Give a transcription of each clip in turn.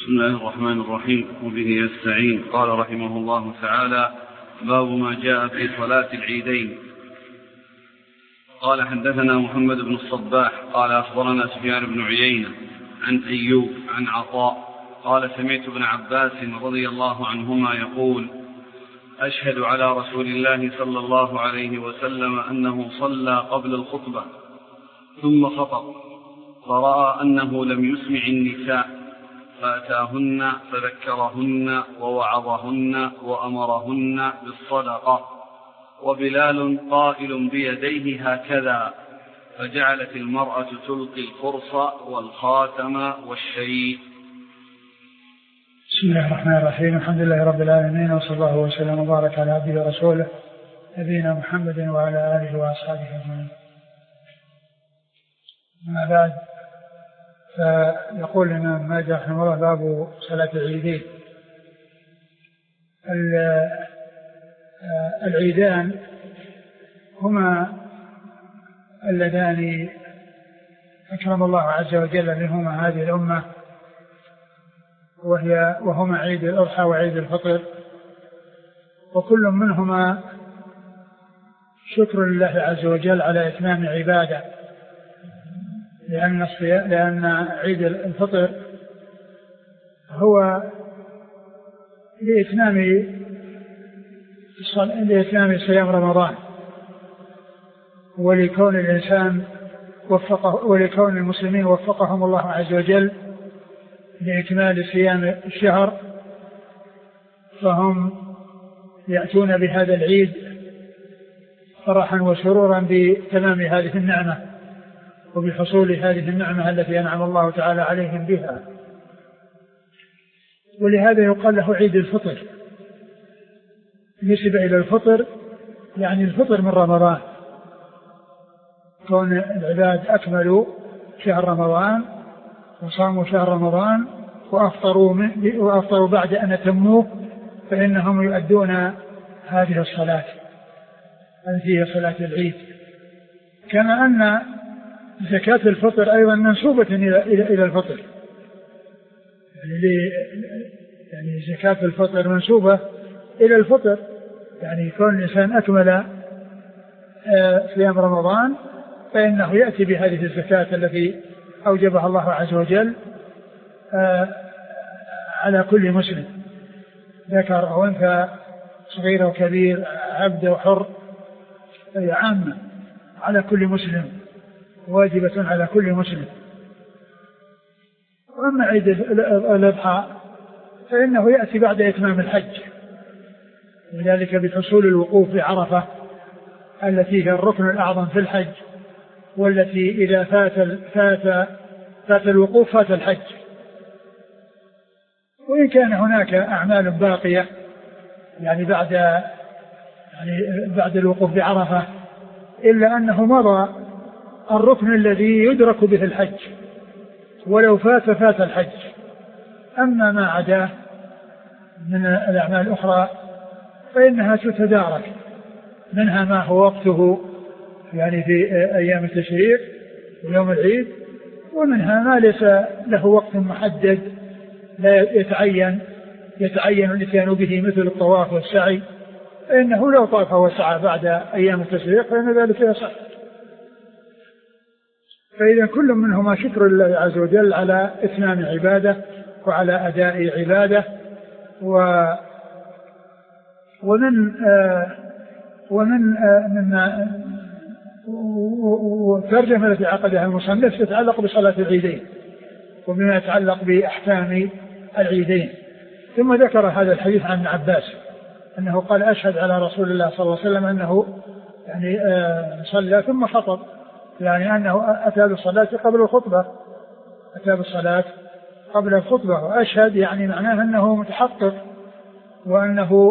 بسم الله الرحمن الرحيم، وبه يستعين. قال رحمه الله تعالى: باب ما جاء في صلاة العيدين. قال: حدثنا محمد بن الصباح قال أخبرنا سفيان بن عيينة عن أيوب عن عطاء قال: سمعت ابن عباس رضي الله عنهما يقول: أشهد على رسول الله صلى الله عليه وسلم أنه صلى قبل الخطبة ثم خطب، فرأى أنه لم يسمع النساء، فأتاهن فذكرهن ووعظهن وأمرهن بالصدقة، وبلال قائل بيديه هكذا، فجعلت المرأة تلقي القرص والخاتم والشيء. بسم الله الرحمن الرحيم. الحمد لله رب العالمين، وصلى الله وسلم وبارك على عبده ورسوله نبينا محمد وعلى آله وأصحابه أجمعين. أما بعد، فيقول الإمام ماجد رحمه الله: باب صلاة العيدين. العيدان هما اللذان أكرم الله عز وجل منهما هذه الأمة، وهما عيد الأضحى وعيد الفطر، وكل منهما شكر لله عز وجل على إتمام عبادة، لأن عيد الفطر هو لإتمام صيام رمضان، ولكون المسلمين وفقهم الله عز وجل لإكمال صيام الشهر، فهم يأتون بهذا العيد فرحا وسرورا بتمام هذه النعمة وبحصول هذه النعمة التي أنعم الله تعالى عليهم بها. ولهذا يقال له عيد الفطر، نسب إلى الفطر يعني الفطر من رمضان، كون العباد أكملوا شهر رمضان وصاموا شهر رمضان وأفطروا بعد أن أتموه، فإنهم يؤدون هذه الصلاة التي هي صلاة العيد. كما أن زكاة الفطر أيضا منسوبة إلى الفطر، يعني زكاة الفطر منسوبة إلى الفطر، يعني كون الإنسان أكمل صيام رمضان فإنه يأتي بهذه الزكاة التي أوجبها الله عز وجل على كل مسلم، ذكر أو أنثى، صغير وكبير، عبد وحر، هي عامة على كل مسلم، واجبة على كل مسلم. وأما عيد الأضحى فإنه يأتي بعد إتمام الحج، وذلك بحصول الوقوف بعرفة التي هي الركن الأعظم في الحج، والتي إذا فات الوقوف فات الحج. وإن كان هناك أعمال باقية يعني بعد الوقوف بعرفة، إلا أنه مضى الركن الذي يدرك به الحج، ولو فات الحج. أما ما عداه من الأعمال الأخرى فإنها تتدارك، منها ما هو وقته يعني في أيام التشريق ويوم العيد، ومنها ما ليس له وقت محدد لا يتعين الاتيان به، مثل الطواف والسعي، فإنه لو طاف وسعى بعد أيام التشريق فإن ذلك يصح. فإذا كل منهما شكر لله عز وجل على إتمام عبادة وعلى أداء عبادة. والترجمة التي عقدها المصنف تتعلق بصلاة العيدين وبما يتعلق بأحكام العيدين. ثم ذكر هذا الحديث عن عباس أنه قال: أشهد على رسول الله صلى الله عليه وسلم أنه يعني صلى ثم خطب، يعني أنه أتى بالصلاة قبل الخطبة، وأشهد يعني معناه أنه متحقق وأنه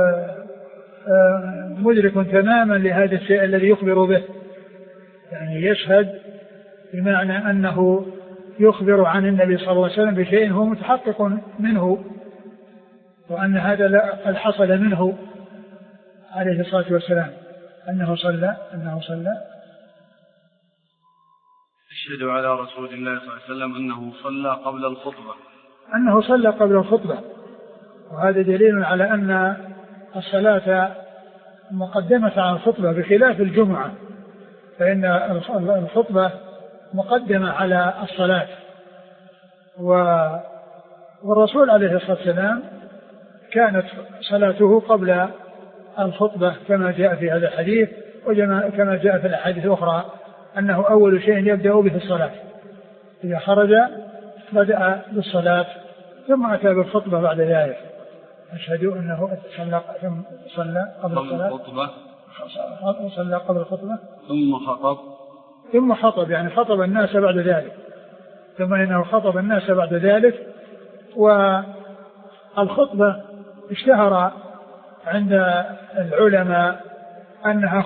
مدرك تماما لهذا الشيء الذي يخبر به، يعني يشهد بمعنى أنه يخبر عن النبي صلى الله عليه وسلم بشيء هو متحقق منه، وأن هذا قد حصل منه عليه الصلاة والسلام أنه صلى. أشهد على رسول الله صلى الله عليه وسلم أنه صلى قبل الخطبة أنه صلى قبل الخطبة، وهذا دليل على أن الصلاة مقدمة على الخطبة بخلاف الجمعة، فإن الخطبة مقدمة على الصلاة. والرسول عليه الصلاة والسلام كانت صلاته قبل الخطبة كما جاء في هذا الحديث، وكما جاء في الأحاديث الأخرى أنه أول شيء يبدأ به الصلاة، إذا خرج بدأ بالصلاة ثم أتى بالخطبة بعد ذلك. أشهد أنه صلى قبل الصلاة، صلى قبل الخطبة ثم خطب، يعني خطب الناس بعد ذلك، ثم إنه خطب الناس بعد ذلك. والخطبة اشتهر عند العلماء أنها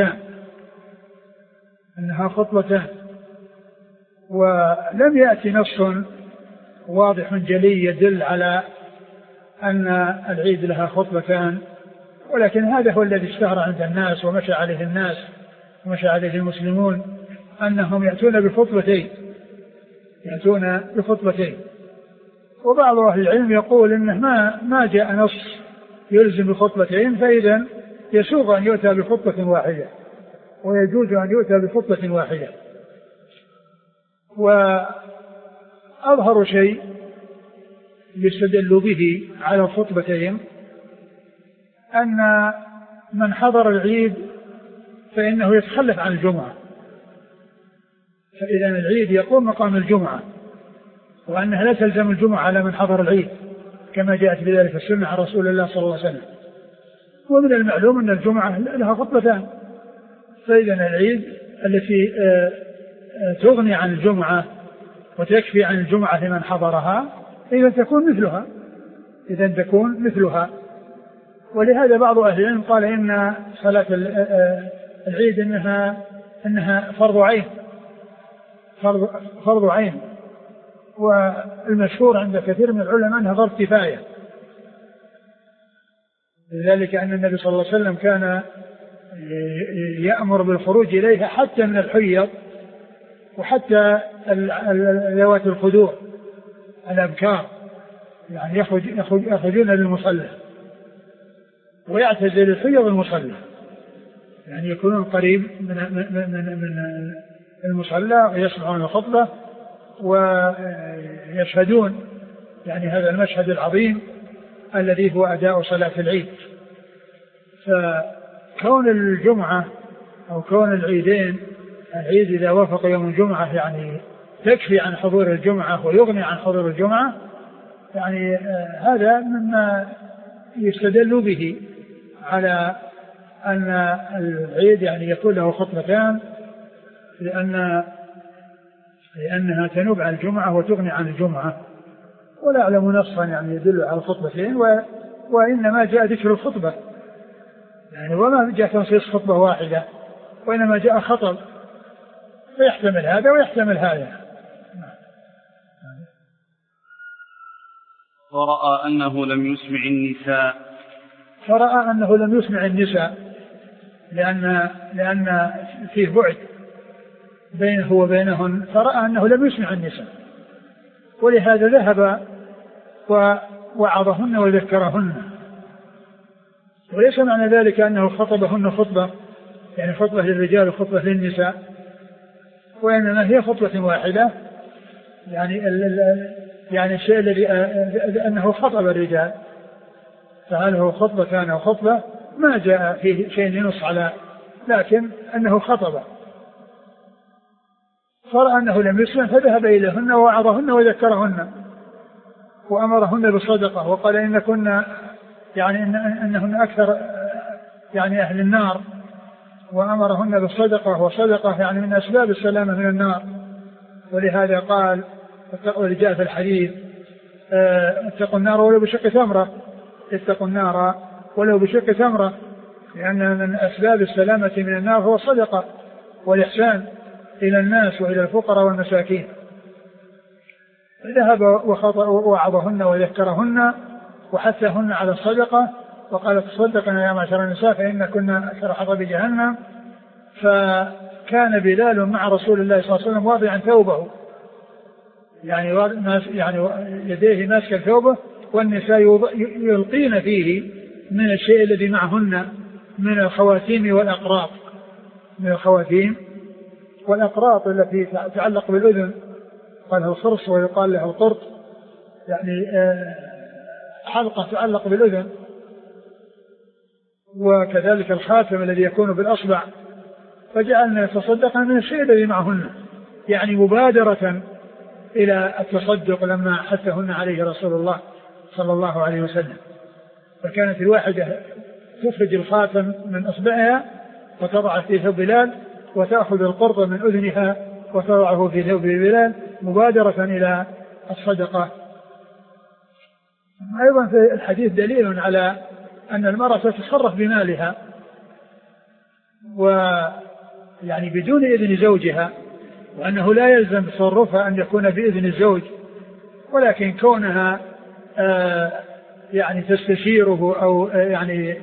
خطبتان، ولم يأتي نص واضح جلي يدل على أن العيد لها خطبتان، ولكن هذا هو الذي اشتهر عند الناس ومشى عليه الناس ومشى عليه المسلمون، أنهم يأتون بخطبتين. وبعض أهل العلم يقول إنه ما جاء نص يلزم بخطبتين، فإذا يسوغ أن يؤتى بخطبة واحدة ويجوز أن يؤتى بخطبة واحدة. وأظهر شيء يستدل به على الخطبتين أن من حضر العيد فإنه يتخلف عن الجمعة، فإذا العيد يقوم مقام الجمعة، وأنها لا تلزم الجمعة على من حضر العيد كما جاءت بذلك السنة عن رسول الله صلى الله عليه وسلم. ومن المعلوم أن الجمعة لها خطبتان، فإذا العيد التي تغني عن الجمعة وتكفي عن الجمعة لمن حضرها إذا تكون مثلها. ولهذا بعض أهل العلم قال إن صلاة العيد إنها فرض عين، والمشهور عند كثير من العلماء أنها فرض كفاية، لذلك أن النبي صلى الله عليه وسلم كان يأمر بالخروج إليها حتى من الحيض وحتى ذوات الخدور الأبكار، يعني يخرجون للمصلى، ويعتزل الحيض المصلى، يعني يكونون قريب من المصلى ويسمعون الخطبة ويشهدون يعني هذا المشهد العظيم الذي هو أداء صلاة العيد. فكون الجمعة أو كون العيدين، العيد إذا وافق يوم الجمعة يعني تكفي عن حضور الجمعة ويغني عن حضور الجمعة، يعني هذا مما يستدل به على أن العيد يعني يكون له خطبتان، لأنها تنوب عن الجمعة وتغني عن الجمعة. ولا أعلم نصا يعني يدل على الخطبتين، وإنما جاء ذكر الخطبة يعني، وما جاء تنصيص خطبة واحدة، وإنما جاء خطب، فيحتمل هذا ويحتمل هذا. ورأى أنه لم يسمع النساء لأن فيه بعد بينه وبينهن، فرأى أنه لم يسمع النساء، ولهذا ذهب ووعظهن وذكرهن. وليس معنى ذلك أنه خطبهن خطبة يعني خطبة للرجال وخطبة للنساء، وإنما هي خطبة واحدة، يعني الشيء الذي أنه خطب الرجال، فهل هو خطبة كان أو خطبة ما جاء فيه شيء ينص على، لكن أنه خطب. فرأى أنه لم يسلم فذهب إليهن ووعظهن وذكرهن وأمرهن بالصدقة، وقال إن كنا يعني إنهن أكثر يعني أهل النار، وأمرهن بالصدقة، وصدقة يعني من أسباب السلامة من النار. ولهذا قال ولجاء في الحديث اتقوا النار ولو بشق تمرة، اتقوا النار ولو بشق تمرة، لأن من أسباب السلامة من النار هو الصدقة والإحسان إلى الناس وإلى الفقراء والمساكين. ذهب ووعظهن وذكرهن وحثهن على الصدقة، وقال تصدقنا يا معشر النساء فإن كنا أكثر حطب جهنم. فكان بلال مع رسول الله صلى الله عليه وسلم واضعا ثوبه يعني يديه ماسكة ثوبه، والنساء يلقين فيه من الشيء الذي معهن من الخواتيم والأقراط، من الخواتيم والأقراط التي تعلق بالأذن، قال له الخرص ويقال له القرط، يعني حلقة تعلق بالأذن. وكذلك الخاتم الذي يكون بالأصبع، فجعلنا يتصدق من الشيء الذي معهن، يعني مبادرة إلى التصدق لما حثهن عليه رسول الله صلى الله عليه وسلم. فكانت الواحدة تخرج الخاتم من أصبعها وتضعه في ثوب بلال، وتأخذ القرط من أذنها وتضعه في ثوب بلال مبادرة إلى الصدقة. أيضا في الحديث دليل على أن المرأة تتصرف بمالها ويعني بدون إذن زوجها، وأنه لا يلزم تصرفها أن يكون بإذن الزوج، ولكن كونها يعني تستشيره أو يعني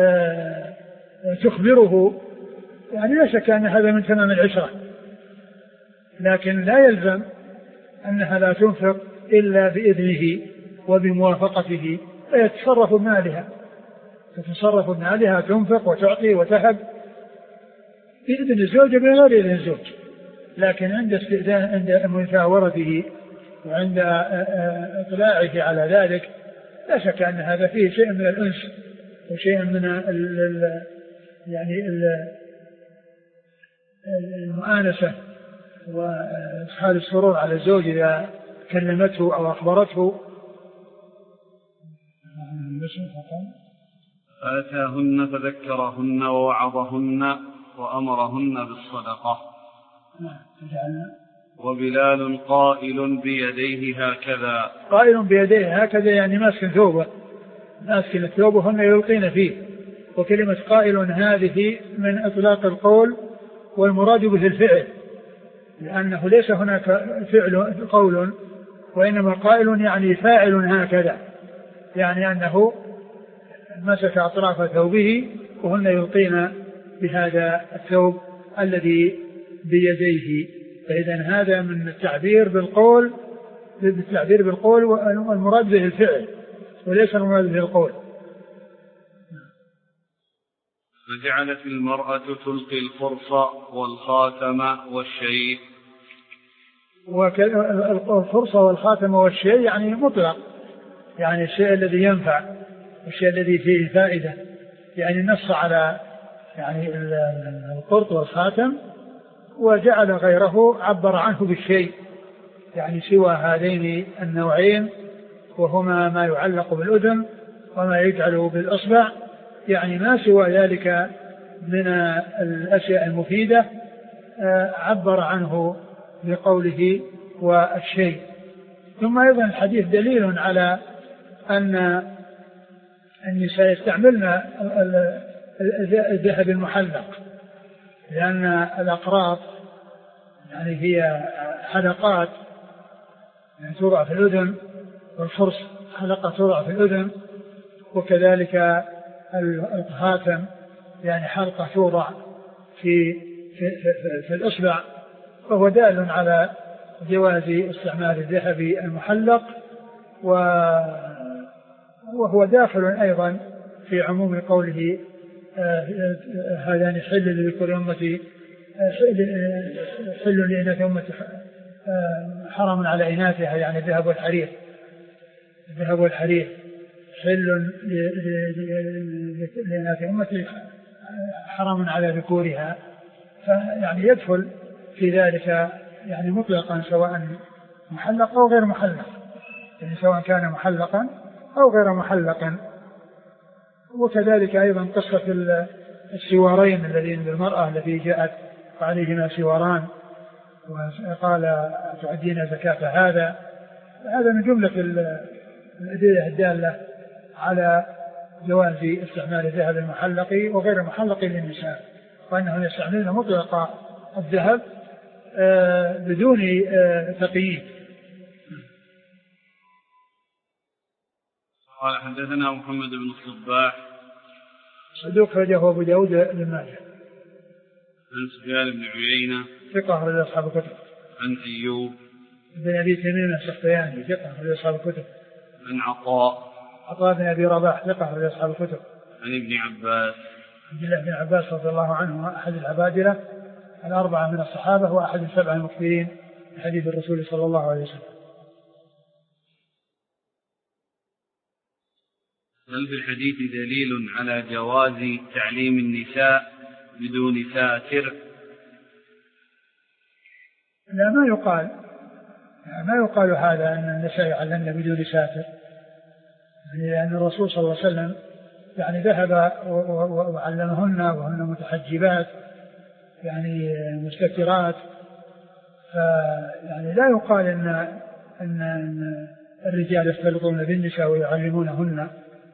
تخبره، يعني لا شك أن هذا من تمام العشرة، لكن لا يلزم أنها لا تنفق إلا بإذنه وبموافقته، فيتصرف بمالها، تتصرف بمالها، تنفق وتعطي وتهب بإذن الزوج بغير إذن الزوج، لكن عند استئذان، عند مشاورته وعند إطلاعه على ذلك، لا شك أن هذا فيه شيء من الأنس وشيء من يعني المؤانسة وإدخال السرور على الزوج إذا كلمته أو أخبرته. فأتاهن فذكرهن ووعظهن وأمرهن بالصدقة. وبلال قائل بيديه هكذا. قائل بيديه هكذا يعني ماسك ثوبه، ماسك الثوب وهن يلقين فيه. وكلمة قائل هذه من إطلاق القول، والمراد به الفعل، لأنه ليس هناك فعل قول، وإنما قائل يعني فاعل هكذا، يعني أنه مسك أطراف ثوبه وهن يلقين بهذا الثوب الذي بيديه. فإذا هذا من التعبير بالقول، والمراد به الفعل وليس المراد به القول. فجعلت المرأة تلقي الفرص والخاتم والشيء. والفرصة والخاتم والشيء يعني مطلق، يعني الشيء الذي ينفع والشيء الذي فيه فائدة، يعني نص على يعني القرط والخاتم، وجعل غيره عبر عنه بالشيء، يعني سوى هذين النوعين، وهما ما يعلق بالأذن وما يجعل بالأصبع، يعني ما سوى ذلك من الأشياء المفيدة عبر عنه بقوله والشيء. ثم أيضا الحديث دليل على أن النساء يستعملن الذهب المحلق، لأن الأقراط يعني هي حلقات يعني توضع في الأذن، والفرص حلقة توضع في الأذن، وكذلك الخاتم يعني حلقة توضع في الإصبع، فهو دال على جواز استعمال الذهب المحلق، وهو داخل أيضا في عموم قوله هذان حل لكل أمتي، حل لإناث أمتي حرام على إناثها، يعني الذهب والحرير، الذهب والحرير حل لإناث أمتي حرام على ذكورها، فيعني يدخل في ذلك يعني مطلقا سواء محلق أو غير محلق، يعني سواء كان محلقا أو غير محلق. وكذلك أيضا قصة السوارين الذين بالمرأة التي جاءت وعليهما سواران وقال تعدين زكاة هذا من جملة الأدلة الدالة على جواز استعمال الذهب المحلق وغير المحلق للنساء، وأنهم يستعملون مطلق الذهب بدون تقييد. قال حدثنا محمد بن الصباح صدوق خرجه أبو داود بن ماجه. عن سفيان بن عيينة ثقة رجل أصحاب الكتب. عن أيوب بن أبي تميم السختياني ثقة أخرج أصحاب الكتب. عن عطاء بن أبي رباح ثقة أخرج أصحاب الكتب. عن ابن عباس عبد الله بن عباس رضي الله عنه أحد العبادلة الأربعة من الصحابة وأحد السبعة المكثرين من حديث الرسول صلى الله عليه وسلم. هل في الحديث دليل على جواز تعليم النساء بدون ساتر؟ لا، ما يقال هذا أن النساء يعلمن بدون ساتر، لأن الرسول صلى الله عليه وسلم يعني ذهب وعلمهن وهن متحجبات يعني مستترات، فيعني لا يقال أن الرجال يختلطون بالنساء ويعلمونهن،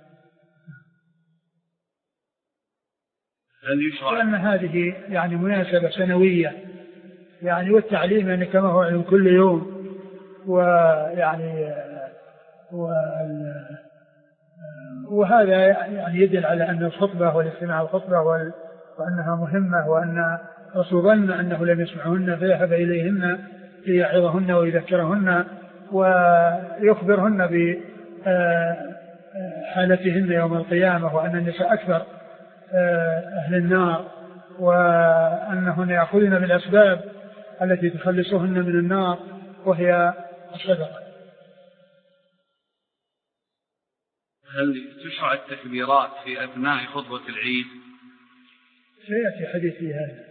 لأن هذه يعني مناسبة سنوية يعني، والتعليم يعني كما هو علم كل يوم، ويعني وهذا يعني يدل على أن الخطبة والاستماع الخطبة وأنها مهمة، وأن رسول ظن أنه لم يسمعهن فيذهب إليهن ليعظهن ويذكرهن ويخبرهن بحالتهن يوم القيامة، وأن النساء أكثر أهل النار، وأنهن يأخذن بالأسباب التي تخلصهن من النار وهي الصدقة. هل تشرع التكبيرات في أثناء خطبة العيد؟ سيأتي حديث في هذا.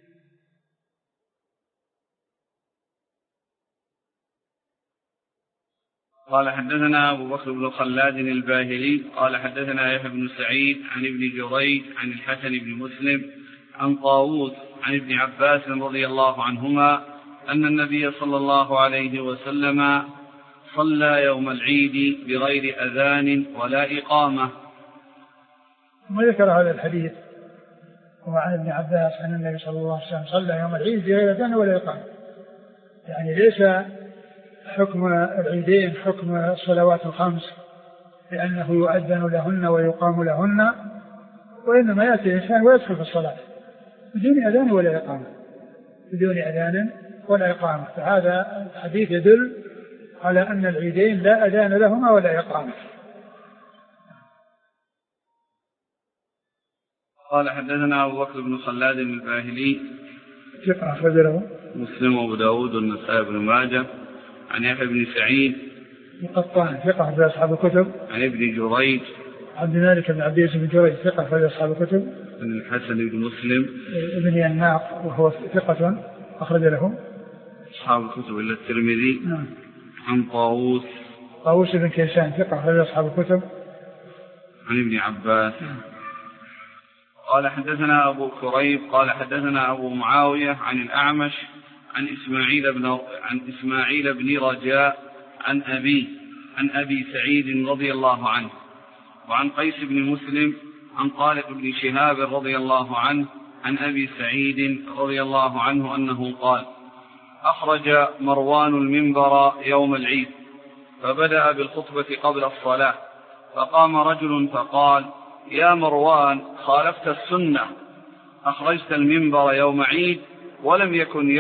قال حدثنا أبو بكر بن خلاد الباهلي قال حدثنا يحيى بن سعيد عن ابن جريج عن الحسن بن مسلم عن طاووس عن ابن عباس رضي الله عنهما أن النبي صلى الله عليه وسلم صلى يوم العيد بغير أذان ولا إقامة. ثم ذكر هذا الحديث وعن ابن عباس أن النبي صلى الله عليه وسلم صلى يوم العيد بغير أذان ولا إقامة، يعني ليس حكم العيدين حكم الصلوات الخمس لأنه يؤذن لهن ويقام لهن، وإنما يأتي الإنسان ويدخل في الصلاة بدون أذان ولا إقامة، بدون أذان ولا إقامة. فهذا الحديث يدل على أن العيدين لا أذان لهما ولا إقامة. قال حدثنا أبو بكر بن خلاد الباهلي ثقة أخرج له مسلم وأبو داود والنسائي بن ماجه عن يحيى بن سعيد القطان ثقة أخرج أصحاب الكتب عن ابن جريج عبد الملك بن عبد العزيز بن جريج ثقة أخرج أصحاب الكتب عن الحسن بن مسلم ابن يناق وهو ثقة أخرج له أصحاب الكتب إلا الترمذي. عن طاووس بن كيسان ثقة أخرج أصحاب الكتب عن ابن عباس. قال حدثنا أبو كريب قال حدثنا أبو معاوية عن الأعمش عن إسماعيل بن رجاء عن أبي سعيد رضي الله عنه وعن قيس بن مسلم عن طارق بن شهاب رضي الله عنه عن أبي سعيد رضي الله عنه أنه قال: أخرج مروان المنبر يوم العيد فبدأ بالخطبة قبل الصلاة، فقام رجل فقال: يا مروان، خالفت السنة، أخرجت المنبر يوم عيد ولم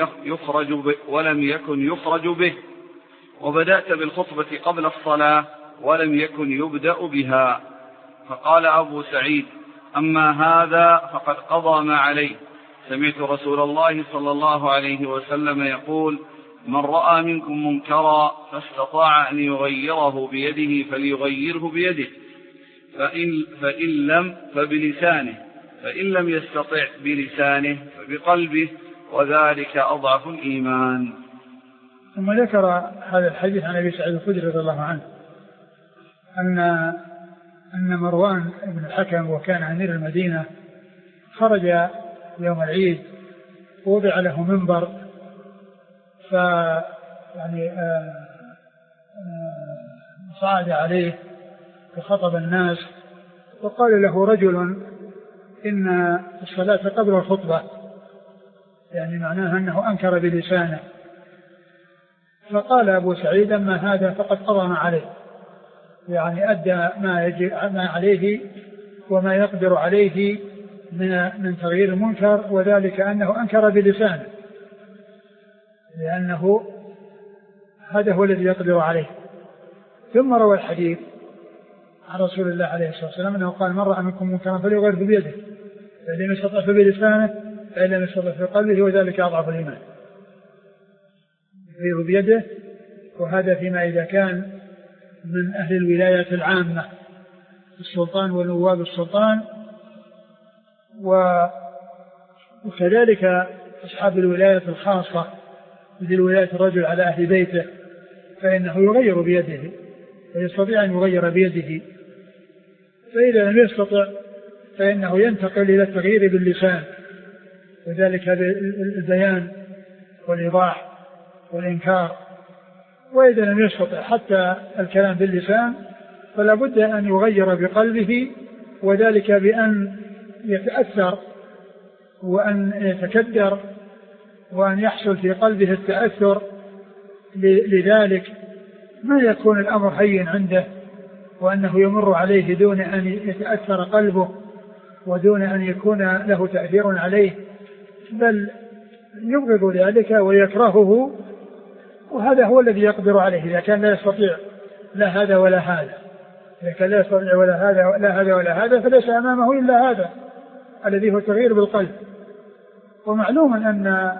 يكن يخرج به، وبدأت بالخطبة قبل الصلاة ولم يكن يبدأ بها. فقال أبو سعيد: أما هذا فقد قضى ما عليه، سمعت رسول الله صلى الله عليه وسلم يقول: من رأى منكم منكرا فاستطاع أن يغيره بيده فليغيره بيده، فإن لم فبلسانه، فإن لم يستطع بلسانه فبقلبه، وذلك أضعف الإيمان. ثم ذكر هذا الحديث عن أبي سعيد الخدري رضي الله عنه أن مروان بن الحكم وكان أمير المدينة خرج يوم العيد ووضع له منبر، فيعني صعد عليه وخطب الناس، وقال له رجل: إن الصلاة قبل الخطبة، يعني معناها أنه أنكر بلسانه. فقال أبو سعيد: أما هذا فقد قضى ما عليه، يعني أدى ما عليه وما يقدر عليه من تغيير المنكر، وذلك أنه أنكر بلسانه، لأنه هذا هو الذي يقدر عليه. ثم روى الحديث عن رسول الله عليه الصلاة والسلام أنه قال: من رأى منكم منكرا فليغيره بيده، فإن لم يستطع فبلسانه، فإن لم يستطع بقلبه، وذلك أضعف الإيمان. يغير بيده، وهذا فيما إذا كان من أهل الولاية العامة، السلطان ونواب السلطان، وكذلك أصحاب الولاية الخاصة مثل ولاية الرجل على أهل بيته، فإنه يغير بيده ويستطيع أن يغير بيده. فإذا لم يستطع فإنه ينتقل إلى التغيير باللسان، وذلك بالبيان والإيضاح والإنكار. وإذا لم يستطع حتى الكلام باللسان فلا بد أن يغير بقلبه، وذلك بأن يتأثر وأن يتكدر وأن يحصل في قلبه التأثر لذلك، ما يكون الأمر هين عنده وأنه يمر عليه دون أن يتأثر قلبه ودون أن يكون له تأثير عليه، بل يبغض ذلك ويكرهه. وهذا هو الذي يقدر عليه إذا كان لا يستطيع لا هذا ولا هذا. إذا كان لا يستطيع ولا هذا ولا هذا فليس أمامه إلا هذا الذي هو التغيير بالقلب. ومعلوم أن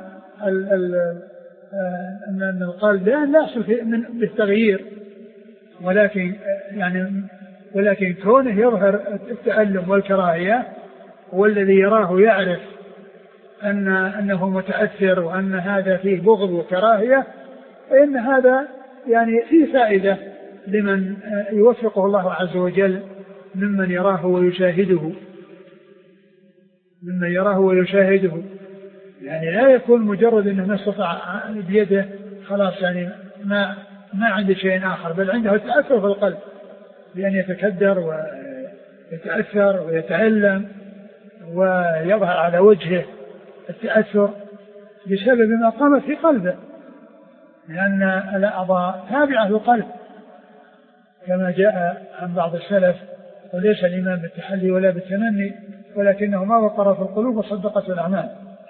القلب لا يحصل بالتغيير، ولكن كونه يظهر التألم والكراهية، والذي يراه يعرف أنه متأثر وأن هذا فيه بغض وكراهية، فإن هذا يعني فيه فائدة لمن يوفقه الله عز وجل ممن يراه ويشاهده. يعني لا يكون مجرد أنه ما استطاع بيده خلاص يعني ما عنده شيء آخر، بل عنده تأثر في القلب بأن يتكدر ويتأثر ويتألم ويظهر على وجهه التأثر بسبب ما قام في قلبه، لأن الأعضاء تابعة للقلب كما جاء عن بعض السلف: وليس الإيمان بالتحلي ولا بالتمني، ولكنه ما وقر في القلوب وصدقت الأعمال.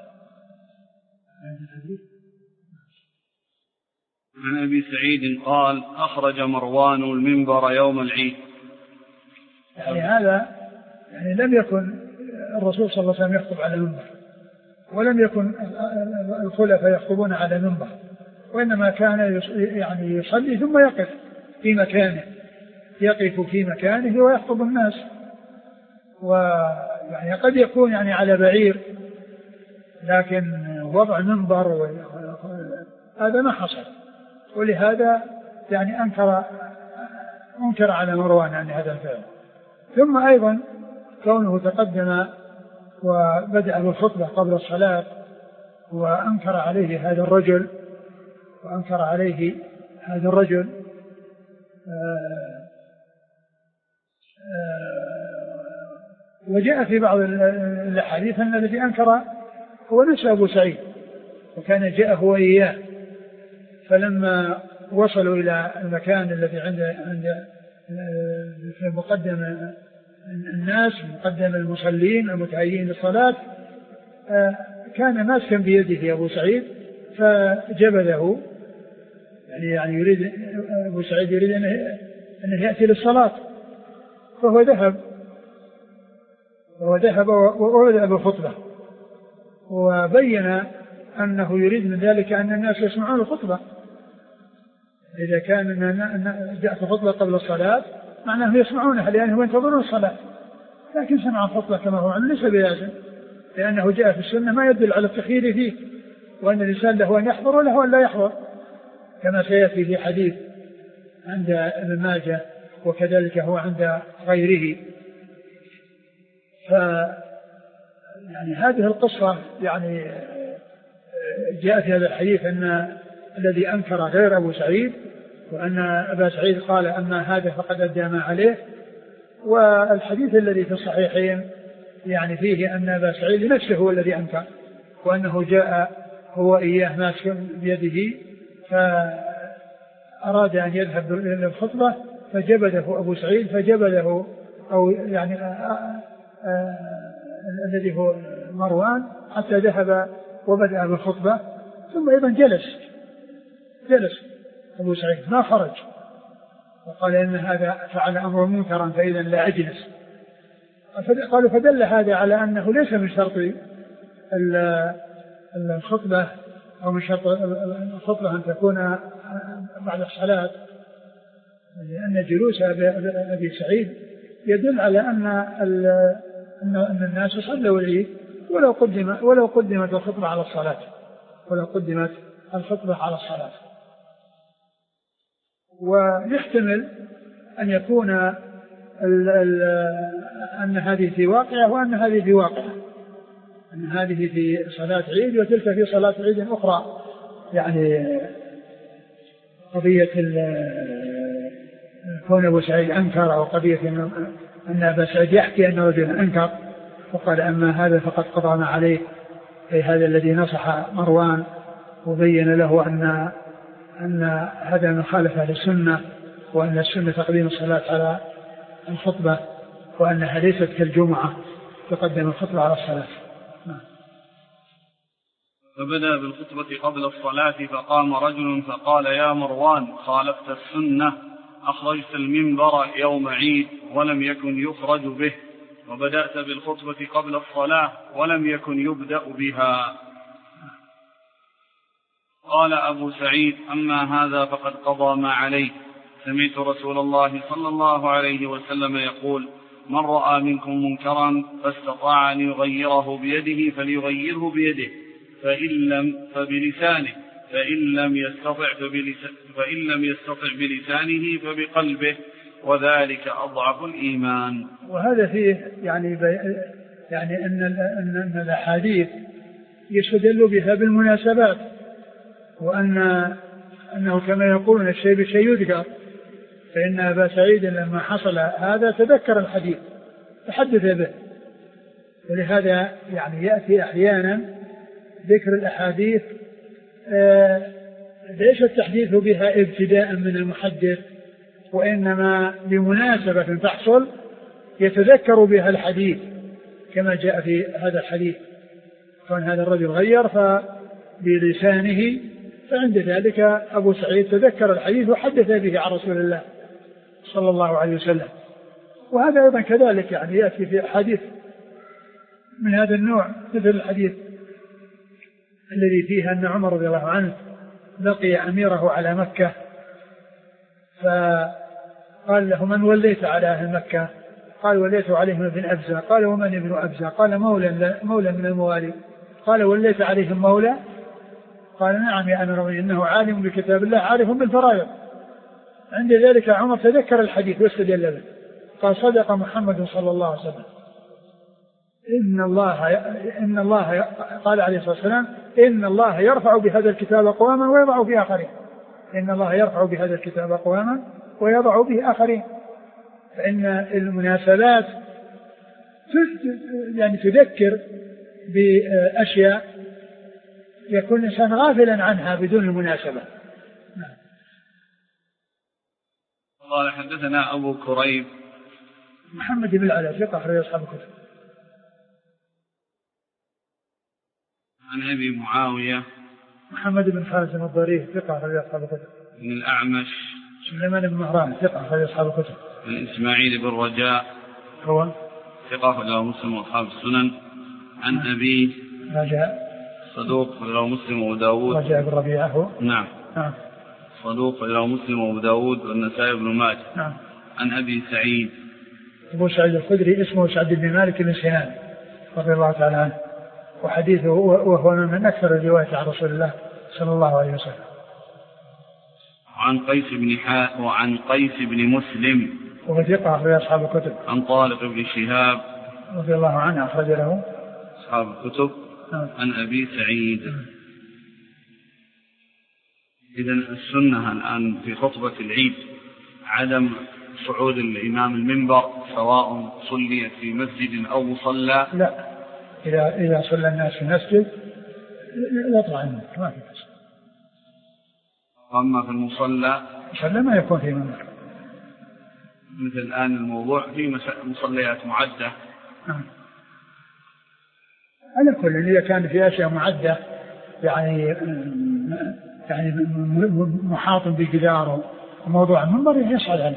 عن أبي سعيد قال: أخرج مروان المنبر يوم العيد. يعني هذا يعني لم يكن الرسول صلى الله عليه وسلم يخطب على المنبر، ولم يكن الخلفاء يخطبون على المنبر، وإنما كان يعني يصلي ثم يقف في مكانه ويخطب الناس. ويعني قد يكون يعني على بعير، لكن وضع منبر هذا ما حصل، ولهذا يعني أنكر على مروان عن هذا الفعل. ثم أيضا كونه تقدم وبدأ بالخطبة قبل الصلاة وأنكر عليه هذا الرجل وجاء في بعض الحديث أن الذي أنكر هو نفس أبو سعيد، وكان جاء هو إياه. فلما وصلوا إلى المكان الذي عند في مقدم الناس، مقدم المصلين المتهيئين للصلاة، كان ماسكا بيده أبو سعيد فجبله، يعني يريد أبو سعيد يريد أنه يأتي للصلاة، فهو ذهب وبدأ بالخطبة، وبين أنه يريد من ذلك أن الناس يسمعون الخطبة. إذا كان جاءت الخطبة قبل الصلاة معناه يسمعونها لأنهم ينتظرون الصلاة، لكن سمع الخطبة كما هو عنه ليس بلازم، لأنه جاء في السنة ما يدل على التخيير فيه، وأن الإنسان له أن يحضر وله أن لا يحضر، كما سيأتي في حديث عند ابن ماجه وكذلك هو عند غيره. يعني هذه القصة يعني جاء في هذا الحديث أن الذي أنكر غير أبو سعيد، وأن أبا سعيد قال أما هذا فقد أدى ما عليه. والحديث الذي في الصحيحين يعني فيه أن أبا سعيد نفسه هو الذي أنكر، وأنه جاء هو إياه ماسك بيده فأراد أن يذهب للخطبة فجبده أبو سعيد، فجبده أو يعني الذي هو مروان حتى ذهب وبدأ بالخطبة، ثم أيضا جلس أبو سعيد ما خرج وقال إن هذا فعل أمر منكرا فإذا لا أجلس. قالوا فدل هذا على أنه ليس من شرط الخطبة أو من شرط الخطبة أن تكون بعد الصلاة، لأن جلوس أبي سعيد يدل على أن الناس صلوا العيد ولو قدمت الخطبة على الصلاة، ولو قدمت الخطبة على الصلاة. ويحتمل أن يكون أن هذه في واقعة وأن هذه في واقعة، أن هذه في صلاة عيد وتلك في صلاة عيد أخرى. يعني قضية كون أبو سعيد أنكر، أو قضية أن أبا سعيد يحكي أن رجلا أنكر وقال أما هذا فقد قضى ما عليه، أي هذا الذي نصح مروان وبين له أن هذا مخالفة للسنة، وأن السنة تقديم الصلاة على الخطبة، وأنها ليست كالجمعة تقدم الخطبة على الصلاة. فبدأ بالخطبة قبل الصلاة فقام رجل فقال يا مروان خالفت السنة، أخرجت المنبر يوم عيد ولم يكن يخرج به، وبدأت بالخطبة قبل الصلاة ولم يكن يبدأ بها. قال أبو سعيد أما هذا فقد قضى ما عليه، سمعت رسول الله صلى الله عليه وسلم يقول من رأى منكم منكرا فاستطاع أن يغيره بيده فليغيره بيده، فإن لم فبلسانه، فإن لم يستطع بلسانه فبقلبه، وذلك أضعف الإيمان. وهذا فيه يعني أن الأحاديث يستدل بها بالمناسبات، وأنه كما يقولون الشيء بشيء يذكر، فإن أبا سعيد لما حصل هذا تذكر الحديث تحدث به، ولهذا يعني يأتي أحيانا ذكر الأحاديث ليس التحديث بها ابتداء من المحدث، وإنما بمناسبة تحصل يتذكر بها الحديث، كما جاء في هذا الحديث كان هذا الرجل غير فبلسانه، فعند ذلك أبو سعيد تذكر الحديث وحدث به عن رسول الله صلى الله عليه وسلم. وهذا أيضا كذلك يعني يأتي في حديث من هذا النوع، مثل الحديث الذي فيه أن عمر رضي الله عنه لقي أميره على مكة فقال له من وليت على أهل مكة؟ قال وليت عليهم ابن أبزة. قال ومن ابن أبزة؟ قال مولى من الموالي. قال وليت عليهم مولى؟ قال نعم يا أمير المؤمنين إنه عالم بكتاب الله عارف بالفرائض. عند ذلك عمر تذكر الحديث واستدل به، قال صدق محمد صلى الله عليه وسلم إن الله قال عليه الصلاة والسلام إن الله يرفع بهذا الكتاب أقواما ويضع به آخرين، إن الله يرفع بهذا الكتاب أقواما ويضع به آخرين. فإن المناسبات يعني تذكر بأشياء يكون الإنسان غافلا عنها بدون المناسبة. قال حدثنا أبو كريب محمد بن العلاء ثقة أخرج أصحاب الكتب. عن أبي معاوية محمد بن خالد الضرير ثقة أخرج أصحاب الكتب. من الأعمش سليمان بن مهران ثقة أخرج أصحاب الكتب. من إسماعيل بن رجاء هو ثقة أخرج مسلم وأصحاب السنن. عن أبي رجاء صدوق أخرج مسلم وأبو داود. رجاء بن ربيعة نعم صدوق أخرج مسلم وأبو داود والنسائي بن ماجه. نعم. عن أبي سعيد أبو سعيد الخدري اسمه سعد بن مالك بن سنان رضي الله تعالى عنه، وحديثه وهو من أكثر الروايات عن رسول الله صلى الله عليه وسلم. عن قيس بن وعن قيس بن مسلم وهو ثقة أخرج أصحاب الكتب. عن طارق بن شهاب رضي الله عنه أخرج له أصحاب الكتب. عن أبي سعيد. إذن السنة الآن في خطبة العيد عدم صعود الإمام المنبر سواء صلي في مسجد أو مصلى. لا، إذا صلى الناس في المسجد يطلع المنبر ما في مسجد. أما في المصلى ما يكون في منبر. مثل الآن الموضوع في مصليات معدة. على كل إذا كان في أشياء معدة يعني يعني محاط بجدار وموضوع المنبر يصعد عنه.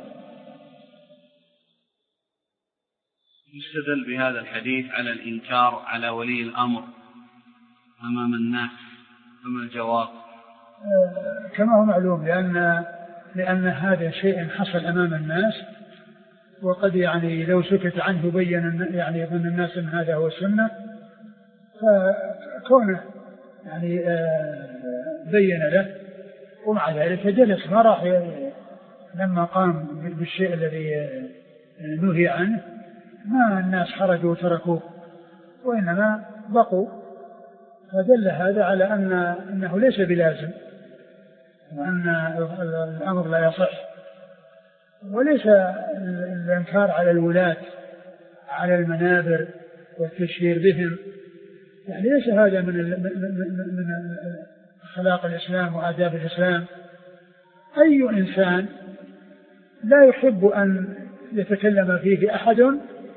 يستدل بهذا الحديث على الإنكار على ولي الأمر أمام الناس، فما الجواب؟ كما هو معلوم لأن هذا شيء حصل أمام الناس، وقد يعني لو سكت عنه بين يعني يظن الناس أن هذا هو السنة، فكونه يعني بين له ومع ذلك جلس ما راح لما قام بالشيء الذي نهي عنه ما الناس خرجوا وتركوه وإنما بقوا، فدل هذا على أنه ليس بلازم وأن الأمر لا يصح، وليس الإنكار على الولاة على المنابر والتشهير بهم، يعني ليس هذا من أخلاق الإسلام وآداب الإسلام. أي إنسان لا يحب أن يتكلم فيه أحد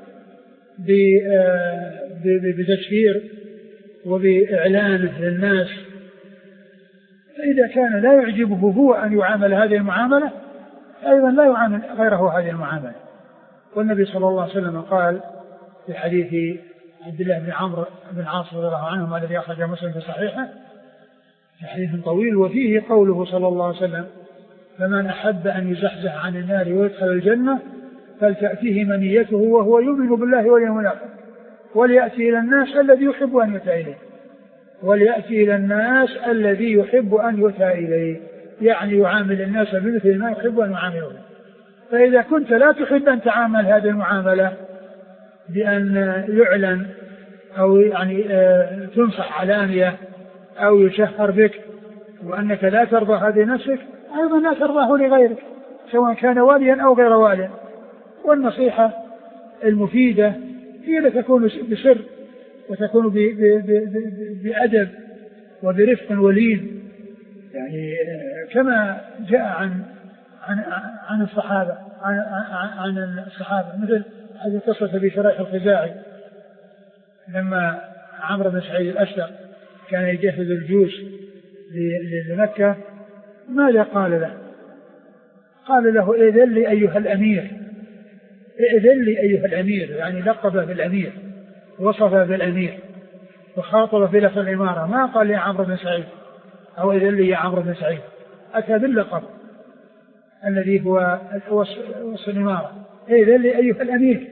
بتشهير وبإعلانه للناس، فإذا كان لا يعجبه هو أن يعامل هذه المعاملة أيضا لا يعامل غيره هذه المعاملة. والنبي صلى الله عليه وسلم قال في حديث عبد الله بن عمرو بن عاص رضي الله عنهما الذي أخرجه مسلم في صحيحه في حديث طويل، وفيه قوله صلى الله عليه وسلم: فمن أحب أن يزحزح عن النار ويدخل الجنة فلتأتيه منيته وهو يؤمن بالله واليوم الآخر وليأتي إلى الناس الذي يحب أن يؤتى إليه، وليأتي إلى الناس الذي يحب أن يؤتى إليه، يعني يعامل الناس بمثل ما يحب أن يعاملون. فإذا كنت لا تحب أن تعامل هذه المعاملة بأن يعلن أو يعني تنصح علانية أو يشهر بك وأنك لا ترضى هذه نفسك، أيضا لا ترضاه لغيرك سواء كان واليا أو غير والي. والنصيحة المفيدة هي التي تكون بسر وتكون بأدب وبرفق ولين، يعني كما جاء عن الصحابة عن الصحابة مثل هذه قصة أبي شريح الخزاعي لما عمرو بن سعيد الأشتر كان يجهز الجيوش لمكة، ماذا قال له؟ قال له: إذن لي أيها الأمير، إذن لي أيها الأمير، يعني لقب بالأمير وصف بالأمير وخاطب بلفظ الإمارة، ما قال يا عمرو بن سعيد أو إذن لي يا عمرو بن سعيد، أتى باللقب الذي هو وصف الإمارة، إذن لي أيها الأمير.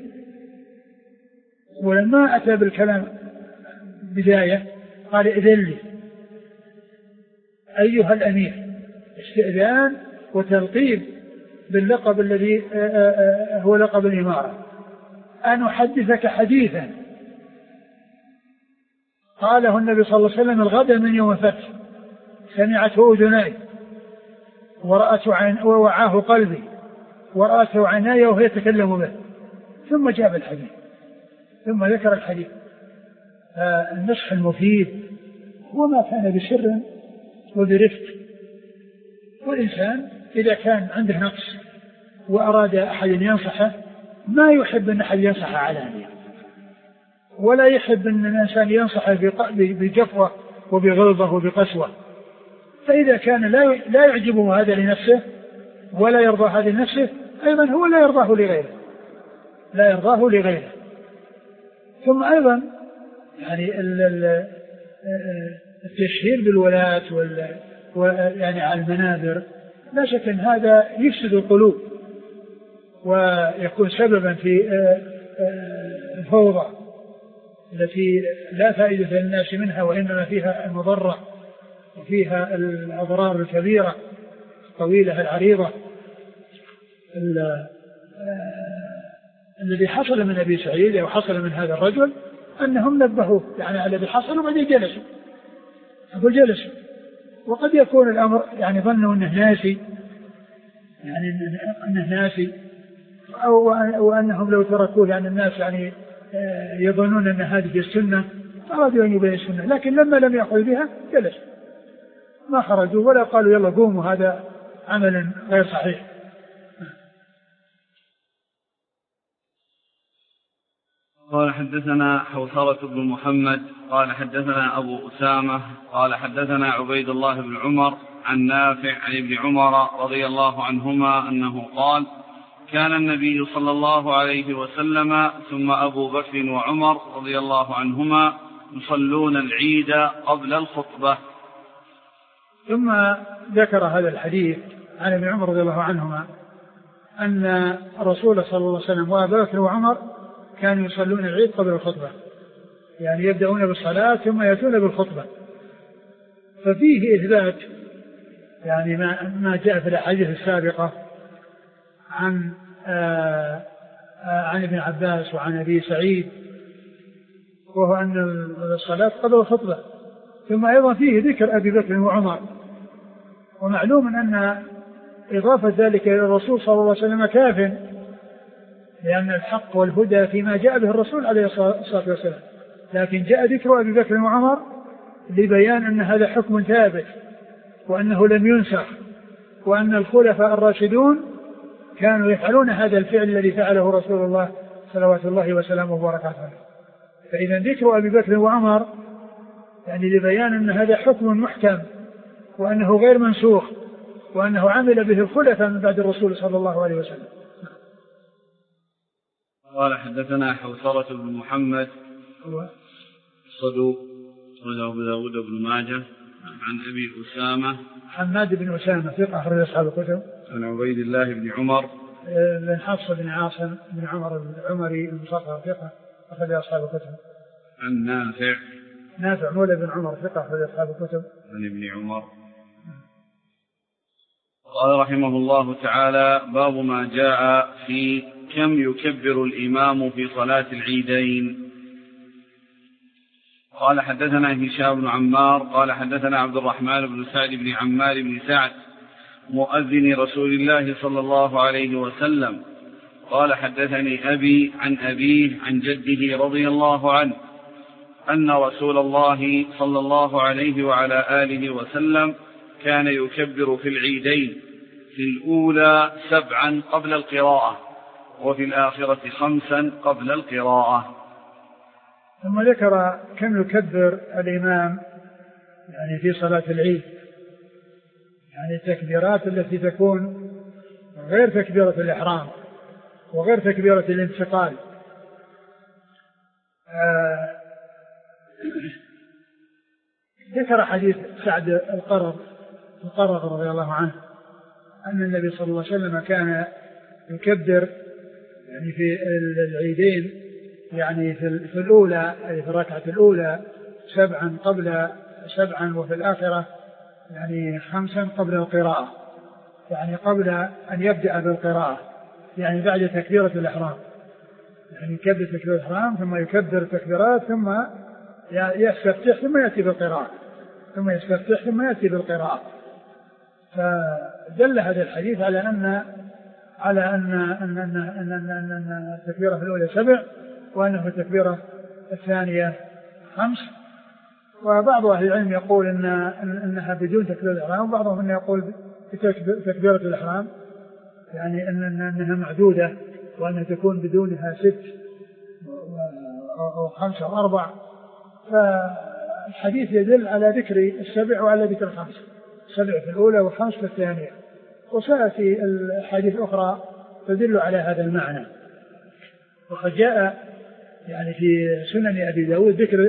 ولما أتى بالكلام بداية قال إذن لي أيها الأمير، استئذان وتلقيب باللقب الذي هو لقب الإمارة. أن أحدثك حديثا قاله النبي صلى الله عليه وسلم الغد من يوم الفتح، سمعته أذناي ووعاه قلبي ورأته عناي وهو يتكلم به، ثم جاب الحديث ثم ذكر الحديث. النصح المفيد هو ما كان بسر وبرفق، والإنسان إذا كان عنده نقص وأراد أحد ينصحه ما يحب أن أحد ينصح علانية، ولا يحب أن الإنسان ينصحه بجفوة وبغلظة وبقسوة. فإذا كان لا يعجبه هذا لنفسه ولا يرضى هذا لنفسه، أيضا هو لا يرضاه لغيره، لا يرضاه لغيره. ثم أيضا يعني التشهير بالولاة يعني على المنابر لا شك أن هذا يفسد القلوب ويكون سببا في الفوضى التي لا فائدة للناس منها وإنما فيها المضرة وفيها الأضرار الكبيرة الطويلة العريضة. الذي حصل من أبي سعيد أو حصل من هذا الرجل أنهم نبهوه يعني على الذي حصل وبعدين جلسوا، أقول جلسوا، وقد يكون الأمر يعني ظنوا أنه ناسي، يعني أنه ناسي أو أنهم لو تركوه يعني الناس يعني يظنون أن هذه السنة أرادوا أن يبين السنة، لكن لما لم يأخذ بها جلس ما خرجوا ولا قالوا يلا قوموا هذا عمل غير صحيح. قال حدثنا حوثرة بن محمد قال حدثنا أبو أسامة قال حدثنا عبيد الله بن عمر عن نافع عن ابن عمر رضي الله عنهما أنه قال كان النبي صلى الله عليه وسلم ثم أبو بكر وعمر رضي الله عنهما يصلون العيد قبل الخطبة. ثم ذكر هذا الحديث عن ابن عمر رضي الله عنهما أن الرسول صلى الله عليه وسلم وأبو بكر وعمر كانوا يصلون العيد قبل الخطبة، يعني يبدأون بالصلاة ثم يأتون بالخطبة. ففيه إثبات يعني ما جاء في الأحاديث السابقة عن ابن عباس وعن أبي سعيد، وهو أن الصلاة قبل الخطبة. ثم أيضا فيه ذكر أبي بكر وعمر، ومعلوم أن إضافة ذلك إلى الرسول صلى الله عليه وسلم كاف، لأن الحق والهدى فيما جاء به الرسول عليه الصلاة والسلام، لكن جاء ذكر أبي بكر وعمر لبيان أن هذا حكم ثابت وأنه لم ينسخ، وأن الخلفاء الراشدون كانوا يفعلون هذا الفعل الذي فعله رسول الله صلوات الله وسلامه وبركاته عليه. فإذا ذكر أبي بكر وعمر يعني لبيان أن هذا حكم محكم وأنه غير منسوخ، وأنه عمل به الخلفاء من بعد الرسول صلى الله عليه وسلم. قال حدثنا حوثرة بن محمد صدوق وله أبو داود بن ماجه عن أبي أسامة حماد بن أسامة ثقة أخرج أصحاب الكتب. عن عبيد الله بن عمر بن حفص بن عاصم بن عمر العمري المصطفى ثقة أخرج أصحاب الكتب. عن نافع مولى بن عمر ثقة أخرج أصحاب الكتب. عن ابن عمر. قال رحمه الله تعالى باب ما جاء في كم يكبر الإمام في صلاة العيدين. قال حدثنا هشام بن عمار قال حدثنا عبد الرحمن بن سعد بن عمار بن سعد مؤذن رسول الله صلى الله عليه وسلم قال حدثني أبي عن أبيه عن جده رضي الله عنه أن رسول الله صلى الله عليه وعلى آله وسلم كان يكبر في العيدين في الأولى 7 قبل القراءة وفي الآخرة 5 قبل القراءة. ثم ذكر كم يكبر الإمام يعني في صلاة العيد، يعني التكبيرات التي تكون غير تكبيرة الإحرام وغير تكبيرة الانتقال. ذكر حديث سعد القرظ رضي الله عنه أن النبي صلى الله عليه وسلم كان يكبر يعني في العيدين يعني في الأولى أي في الركعة الأولى 7 قبل 7 وفي الآخرة يعني 5 قبل القراءة، يعني قبل أن يبدأ بالقراءة، يعني بعد تكبيرة الإحرام، يعني يكبر تكبيرة الإحرام ثم يكبر التكبيرات ثم يستفتح ثم يأتي بالقراءة ثم يستفتح ثم يأتي بالقراءة. فدل هذا الحديث على أن التكبيرة في الأولى 7 وأنه في التكبيرة الثانية 5. وبعض أهل العلم يقول أنها بدون تكبيرة الإحرام، وبعضهم أنه يقول تكبيرة الإحرام يعني أنها معدودة وأنها تكون بدونها 6 أو 5 أو 4. فالحديث يدل على ذكر 7 وعلى ذكر 5، 7 في الأولى و5 في الثانية. وسأتي الحديث أخرى تدل على هذا المعنى. وقد جاء يعني في سنن أبي داود ذكر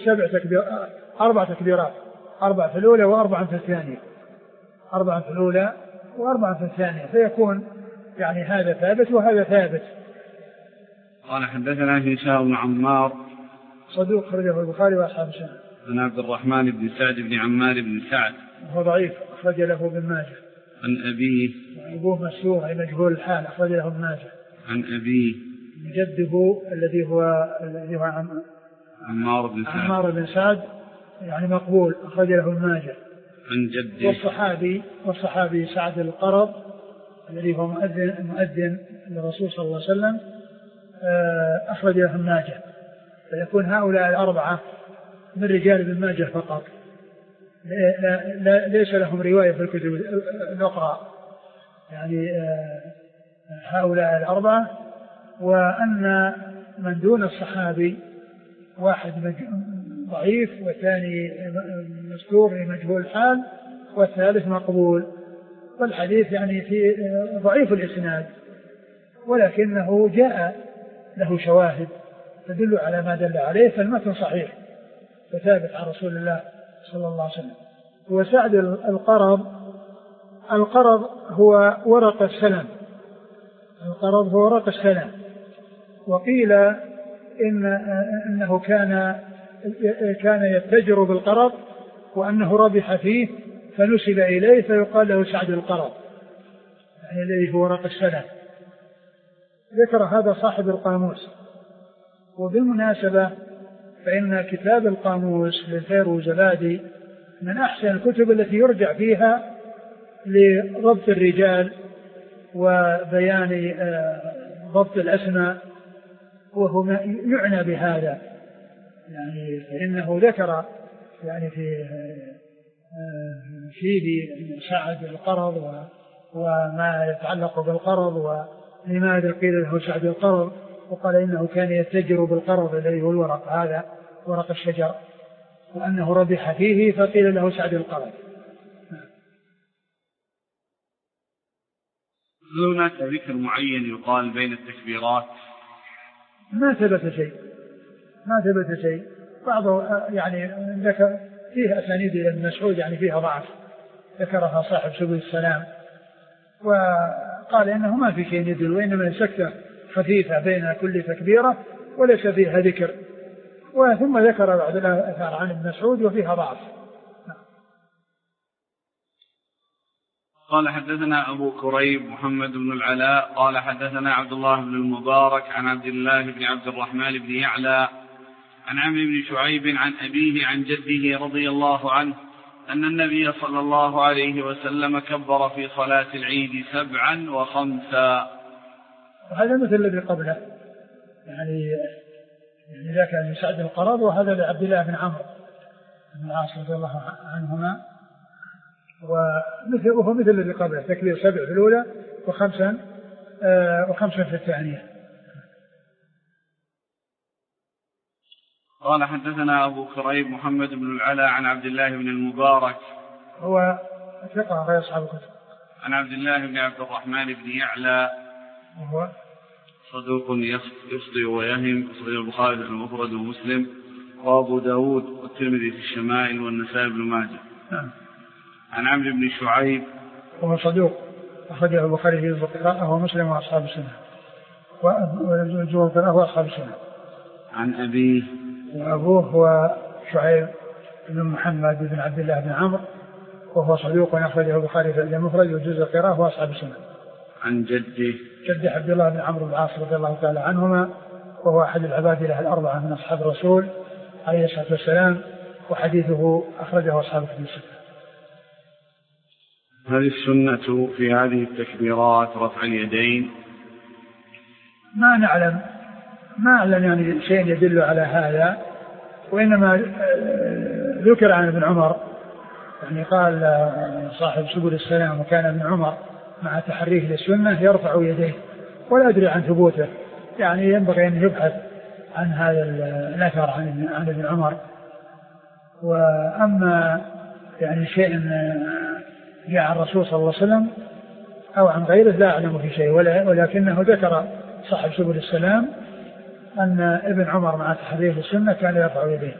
4 تكبيرات، 4 في الأولى و4 في الثانية، 4 في الأولى و4 في الثانية، فيكون يعني هذا ثابت وهذا ثابت. قال حدثنا هشام بن عمار صدوق أخرجه البخاري وأصحاب السنن. عن عبد الرحمن بن سعد بن عمار بن سعد وهو ضعيف أخرج له ابن ماجه. عن أبيه أبوه مسلوع أي مجهول الحال أخرج له ابن ماجه. عن أبيه جده الذي هو عمار بن سعد يعني مقبول أخرج له ابن ماجه. عن جده والصحابي سعد القرظ الذي هو مؤذن للرسول صلى الله عليه وسلم أخرج له ابن ماجه. فيكون هؤلاء 4 من رجال ابن ماجه فقط، ليس لهم رواية في الكتب الأخرى، يعني هؤلاء 4. وأن من دون الصحابي واحد ضعيف والثاني مستور مجهول الحال والثالث مقبول. والحديث يعني في ضعيف الإسناد ولكنه جاء له شواهد تدل على ما دل عليه، فالمتن صحيح وثابت عن رسول الله صلى الله عليه وسلم. وسعد القرض هو ورق السلم، القرض هو ورق السلم. وقيل إنه كان يتجر بالقرض وأنه ربح فيه فنسب إليه فيقال له سعد القرض، يعني الذي هو ورق السلم. ذكر هذا صاحب القاموس. وبالمناسبة فإن كتاب القاموس للفيروزبادي من أحسن الكتب التي يرجع فيها لضبط الرجال وبيان ضبط الأسماء، وهو يعنى بهذا، يعني فإنه ذكر يعني فيه سعد القرض وما يتعلق بالقرض ولماذا قيل له سعد القرض، وقال إنه كان يتجر بالقرض الذي هو الورق، هذا ورق الشجر، وأنه ربح فيه فقيل له سعد القرض. هل هناك ذكر معين يقال بين التكبيرات؟ ما ثبت شيء. بعض يعني ذكر فيه أسانيد ابن مسعود يعني فيها ضعف، ذكرها صاحب سبل السلام وقال إنه ما في شيء يدل، وإنما سكتة خفيفة بين كل تكبيرة وليس فيها ذكر. وثم ذكر بعض الآثار عن ابن مسعود وفيها ضعف. قال حدثنا أبو كريب محمد بن العلاء قال حدثنا عبد الله بن المبارك عن عبد الله بن عبد الرحمن بن يعلى عن عمرو بن شعيب عن أبيه عن جده رضي الله عنه أن النبي صلى الله عليه وسلم كبر في صلاة العيد 7 و5. وهذا مثل الذي قبله، يعني ذاك كان سعد القرض وهذا لعبد الله بن عمرو بن العاص رضي الله عنهما، وهو مثل الذي قبله، تكبير 7 في الأولى وخمسا في الثانية. قال حدثنا أبو كريب محمد بن العلاء عن عبد الله بن المبارك هو ثقة غير أصحاب الكتب، عن عبد الله بن عبد الرحمن بن يعلى وهو صدوق يخطئ ويهم، أخرجه البخاري في المفرد ومسلم وأبو داود والترمذي في الشمائل والنسائي بن ماجه. عن عمرو بن شعيب وهو صدوق أخرجه البخاري في القراءة ومسلم وأصحاب السنة وأصحاب السنة. عن أبيه وأبوه هو شعيب بن محمد بن عبد الله بن عمرو وهو صدوق أخرجه البخاري في المفرد وجزء القراءة وأصحاب السنة. عن جده عبد الله بن عمرو بن العاص رضي الله تعالى عنهما، وهو أحد العبادلة الأربعة من أصحاب الرسول عليه الصلاة والسلام، وحديثه أخرجه أصحاب الكتب الستة. هل السنة في هذه التكبيرات رفع اليدين؟ ما نعلم يعني شيء يدل على هذا، وإنما ذكر عن ابن عمر، يعني قال صاحب سبل السلام وكان ابن عمر مع تحريه للسنة يرفع يديه، ولا أدري عن ثبوته، يعني ينبغي أن يبحث عن هذا الأثر عن ابن عمر. وأما يعني شيء جاء عن الرسول صلى الله عليه وسلم أو عن غيره لا أعلم في شيء، ولكنه ذكر صاحب سبل السلام أن ابن عمر مع تحريه السنة كان يرفع يديه.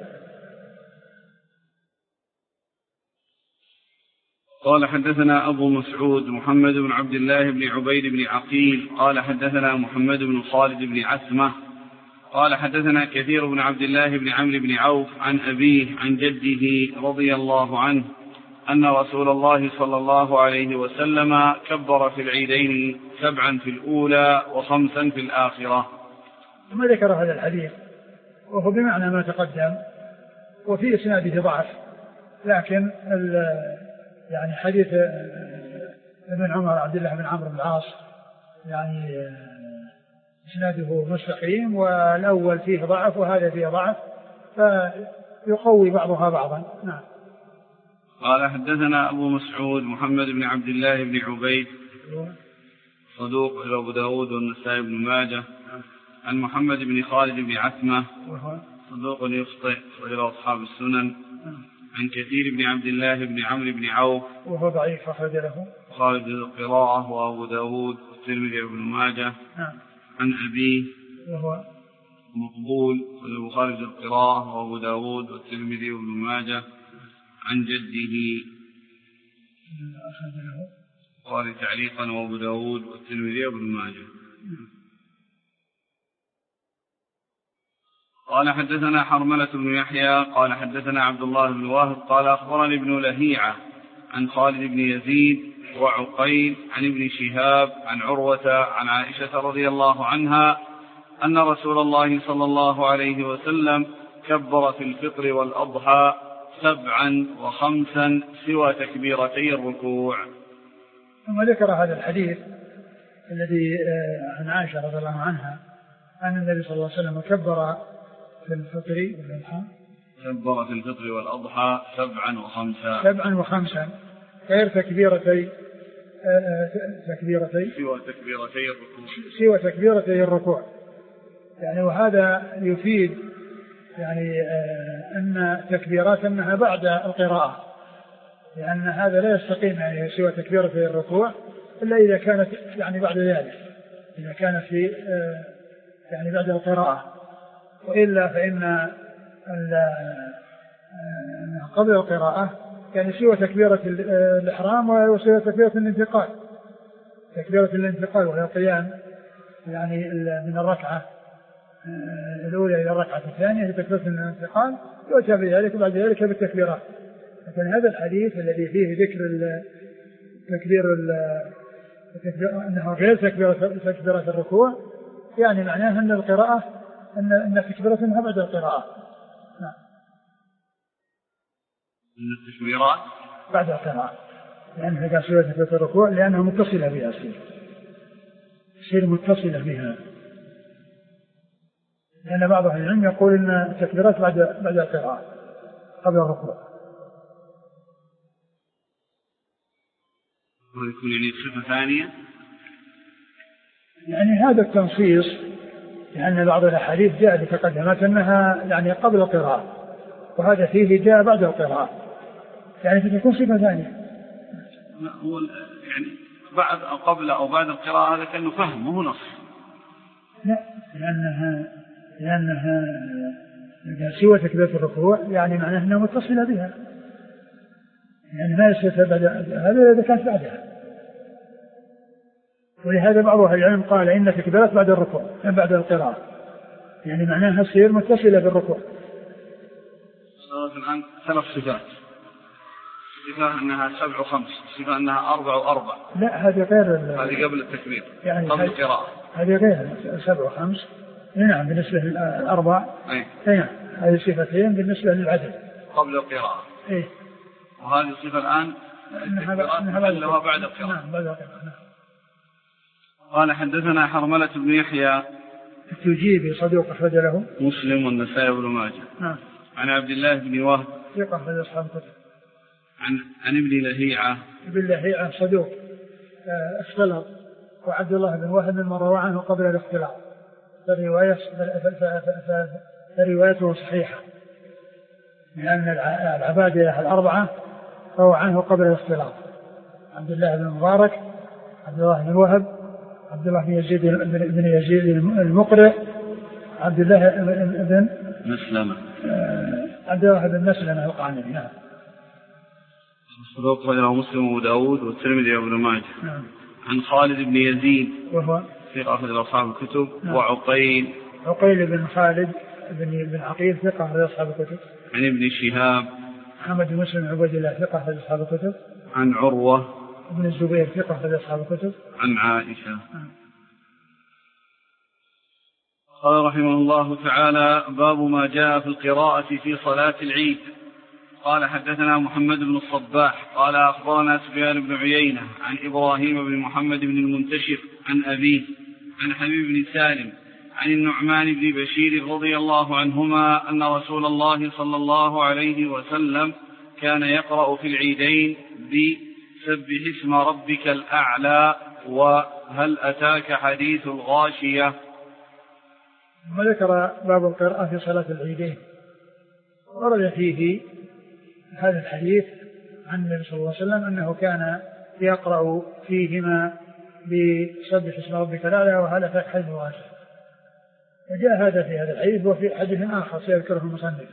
قال حدثنا أبو مسعود محمد بن عبد الله بن عبيد بن عقيل قال حدثنا محمد بن خالد بن عثمة قال حدثنا كثير بن عبد الله بن عمرو بن عوف عن أبيه عن جده رضي الله عنه أن رسول الله صلى الله عليه وسلم كبر في العيدين 7 في الأولى و5 في الآخرة. ثم ذكر هذا الحديث وهو بمعنى ما تقدم، وفي إسناده ضعف، لكن يعني حديث ابن عمر عبد الله بن عمرو بن العاص يعني إسناده مستقيم، والأول فيه ضعف وهذا فيه ضعف، فيقوي بعضها بعضا. نعم. قال حدثنا أبو مسعود محمد بن عبد الله بن عبيد صدوق أبو داود والنسائي بن ماجه. عن محمد بن خالد بن عثمة وهو صدوق يخطئ وإلى أصحاب السنن. عن كثير بن عبد الله بن عمرو بن عوف وهو ضعيف أخرج له خالد القراءة وأبو داود والترمذي وابن ماجه. عن أبيه وهو مقبول خالد القراءة وأبو داود والترمذي وابن ماجه. عن جده أخرج له قال تعليقا وأبو داود والترمذي وابن ماجه. قال حدثنا حرملة بن يحيى قال حدثنا عبد الله بن وهب قال أخبرني ابن لهيعة عن خالد بن يزيد وعقيل عن ابن شهاب عن عروة عن عائشة رضي الله عنها أن رسول الله صلى الله عليه وسلم كبر في الفطر والأضحى 7 و5 سوى تكبيرتي الركوع. ثم ذكر هذا الحديث الذي عن عائشة رضي الله عنها أن النبي صلى الله عليه وسلم كبر في الفطر والأضحى كبر في الفطر والأضحى 7 و5 غير تكبيرتي سوى تكبيرتي الركوع. يعني وهذا يفيد يعني أن تكبيرات أنها بعد القراءة، لأن هذا لا يستقيم يعني سوى تكبيرتي الركوع إلا إذا كانت يعني بعد ذلك، إذا كانت في يعني بعد القراءة، وإلا فإن قبل القراءة يعني سوى تكبيرة الإحرام وسوى تكبيرة الانتقال، تكبيرة الانتقال وهي القيام يعني من الركعة الأولى إلى الركعة الثانية في تكبيرة الانتقال، يؤتى بذلك وبعد ذلك بالتكبيرات. لكن هذا الحديث الذي فيه ذكر تكبير أنه غير تكبيرة الركوع يعني معناه أن القراءة أن تكبيرتها بعد القراءة. نعم. أن التكبيرات بعد القراءة، لأنها قال سوى تكبيرة الركوع لأنها متصلة بها، تصير متصلة بها، لأن بعض أهل العلم يقول أن التكبيرات بعد القراءة قبل الركوع. ويكون يعني صفة ثانية، يعني هذا التنصيص لأن بعض الأحاديث جاء بتقدمات أنها يعني قبل القراءة، وهذا فيه جاء بعد القراءة، يعني فتكون صفة ثانية. هو يعني بعد أو قبل أو بعد القراءة هذا كأنه فهم مو نص. لا، لأنها سوى تكبيرة الركوع يعني معناه أنها متصلة بها، يعني ما يصير بعد هذا إذا كانت بعدها. ولهذا بعض أهل العلم قال إن تكبيرات بعد الركوع بعد القراءة يعني معناها تصير متصلة بالركوع. صارت الآن 3 صفات، صفة أنها 7 و5، صفة أنها 4 و4. لا، هذه غير، هذه قبل التكبير يعني قبل القراءة، هذه غير 7 و5. نعم بالنسبة لل4 نعم هذه صفتين بالنسبة للعدد قبل القراءة. وهذه الصفة الآن أنها بعد القراءة. نعم بعد القراءة. قال حدثنا حرملة بن يحيى التجيبي صدوق أخرج له مسلم والنسائي وابن ماجه. عن عبد الله بن وهب ثقة أخرج أصحاب الكتب. عن ابن لهيعة صدوق اختلط، وعبد الله بن وهب من روى عنه قبل الاختلاط، فروايته صحيحة لأن العبادة 4 روى عنه قبل الاختلاط: عبد الله بن مبارك، عبد الله بن وهب، عبد الله بن يزيد المقرئ، عبد الله بن مسلمة، عبد الله بن مسلمة القعنبي. نعم. صدوق رواه مسلم وابو داود والترمذي وابن ماجه. نعم. عن خالد بن يزيد وهو ثقة أخرج أصحاب الكتب. نعم. وعقيل بن خالد بن عقيل ثقة أخرج أصحاب الكتب. عن ابن شهاب محمد بن مسلم عبد الله ثقة أخرج أصحاب الكتب. عن عروة ابن الزبير ثقة أخرج أصحاب الكتب. عن عائشة. قال رحمه الله تعالى: باب ما جاء في القراءة في صلاة العيد. قال حدثنا محمد بن الصباح قال أخبرنا سفيان بن عيينة عن إبراهيم بن محمد بن المنتشر عن أبيه عن حبيب بن سالم عن النعمان بن بشير رضي الله عنهما أن رسول الله صلى الله عليه وسلم كان يقرأ في العيدين بسبح اسم ربك الأعلى وهل أتاك حديث الغاشية. ثم ذكر باب القراءة في صلاة العيدين. ورد فيه هذا الحديث عن النبي صلى الله عليه وسلم أنه كان يقرأ فيهما بسبح اسم ربك الأعلى وهل أتاك حديث الغاشية. وجاء هذا في هذا الحديث وفي حديث آخر سيذكره المصنف.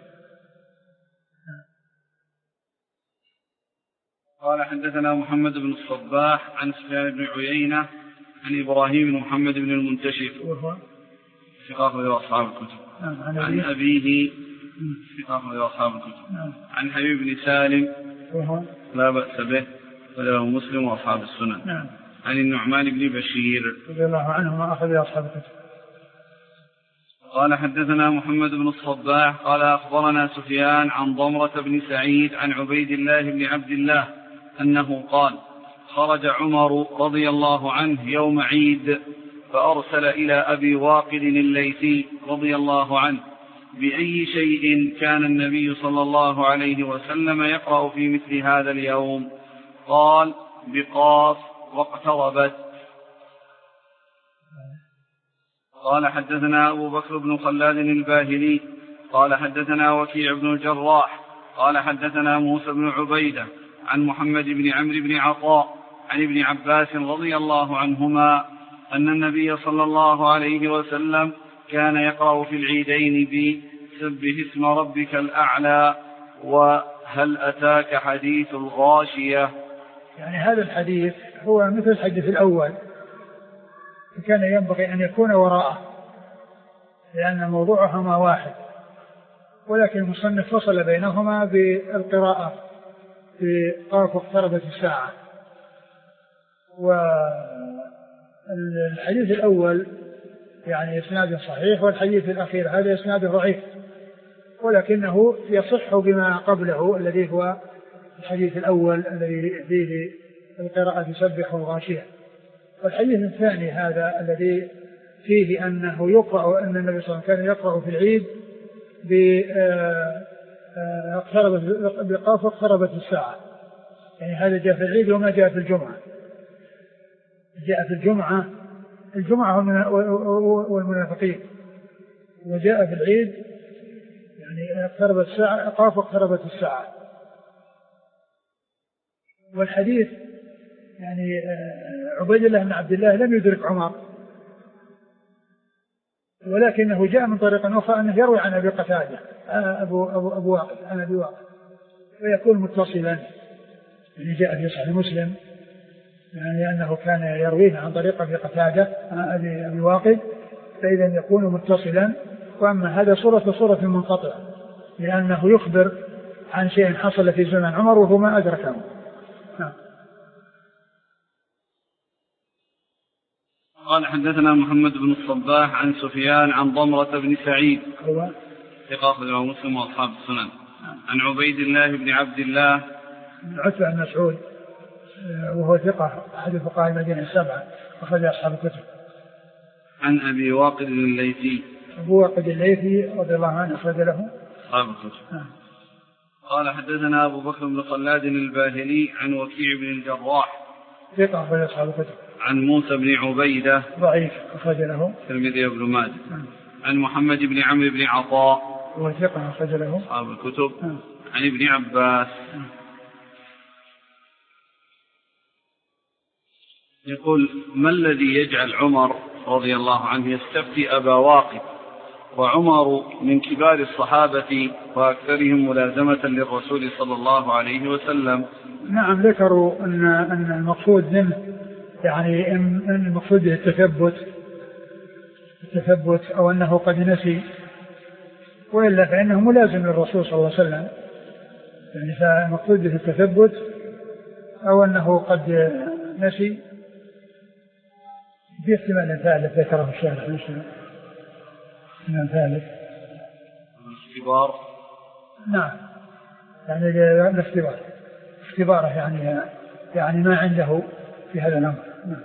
قال حدثنا محمد بن الصباح عن سفيان بن عيينة عن إبراهيم بن محمد بن المنتشر وهو ثقة أصحاب الكتب. عن أبيه ثقة أصحاب الكتب. عن حبيب بن سالم وهو لا بأس به وله مسلم وأصحاب السنن. عن النعمان بن بشير رضي الله عنهما أخذ أصحاب الكتب. قال حدثنا محمد بن الصباح قال أخبرنا سفيان عن ضمرة بن سعيد عن عبيد الله بن عبد الله أنه قال خرج عمر رضي الله عنه يوم عيد فأرسل إلى أبي واقد الليثي رضي الله عنه بأي شيء كان النبي صلى الله عليه وسلم يقرأ في مثل هذا اليوم؟ قال بقاف واقتربت. قال حدثنا أبو بكر بن خلاد الباهلي قال حدثنا وكيع بن الجراح قال حدثنا موسى بن عبيدة عن محمد بن عمرو بن عطاء عن ابن عباس رضي الله عنهما أن النبي صلى الله عليه وسلم كان يقرأ في العيدين بسبح اسم ربك الأعلى وهل أتاك حديث الغاشية. يعني هذا الحديث هو مثل الحديث الأول كان ينبغي أن يكون وراءه لأن موضوعهما واحد، ولكن المصنف فصل بينهما بالقراءة في قاف اقتربت الساعة. والحديث الأول يعني إسناد صحيح، والحديث الأخير هذا إسناد ضعيف ولكنه يصح بما قبله الذي هو الحديث الأول الذي فيه القراءة تسبح الغاشية. والحديث الثاني هذا الذي فيه أنه يقرأ أن النبي صلى الله عليه وسلم كان يقرأ في العيد بقاف اقتربت الساعة، يعني هذا جاء في العيد وما جاء في الجمعة. جاء في الجمعة والمنافقين، وجاء في العيد يعني اقتربت الساعة قاف اقتربت الساعة. والحديث يعني عبيد الله بن عبد الله لم يدرك عمر، ولكنه جاء من طريق أخرى أنه يروي عن أبي قتادة أبو واقد عن أبي واقد ويكون متصلا، يعني جاء في صحيح مسلم يعني أنه كان يرويه عن طريق أبي قتادة أبي واقد، فإذا يكون متصلا. وأما هذا صورة منقطعة لأنه يخبر عن شيء حصل في زمن عمر وهو ما أدركه. قال حدثنا محمد بن الصباح عن سفيان عن ضمرة بن سعيد ثقة له مسلم وأصحاب السنن عن عبيد الله بن عبد الله عتبة بن مسعود وهو ثقة أحد فقهاء المدينة السبعة أخرج أصحاب الكتب. عن أبي واقد الليثي أبو واقد الليثي رضي الله عنه أخرج له أصحاب الكتب. قال حدثنا أبو بكر بن خلاد الباهلي عن وكيع بن الجراح ثقة أخرج أصحاب الكتب. عن موسى بن عبيدة ضعيف أخرج له الترمذي وابن ماجه. عن محمد بن عمرو بن عطاء وهو ثقة أخرج له أصحاب الكتب. عن ابن عباس يقول ما الذي يجعل عمر رضي الله عنه يستفتي أبا واقد وعمر من كبار الصحابة وأكثرهم ملازمة للرسول صلى الله عليه وسلم؟ نعم ذكروا أن المقصود منه يعني أن المقصود به التثبت أو أنه قد نسي، وإلا فإنه ملازم للرسول صلى الله عليه وسلم، يعني فالمقصود به التثبت أو أنه قد نسي. في احتمال ثالث ذكره الشارح احتمال ثالث الاختبار. نعم يعني اختباره يعني ما عنده في هذا الأمر.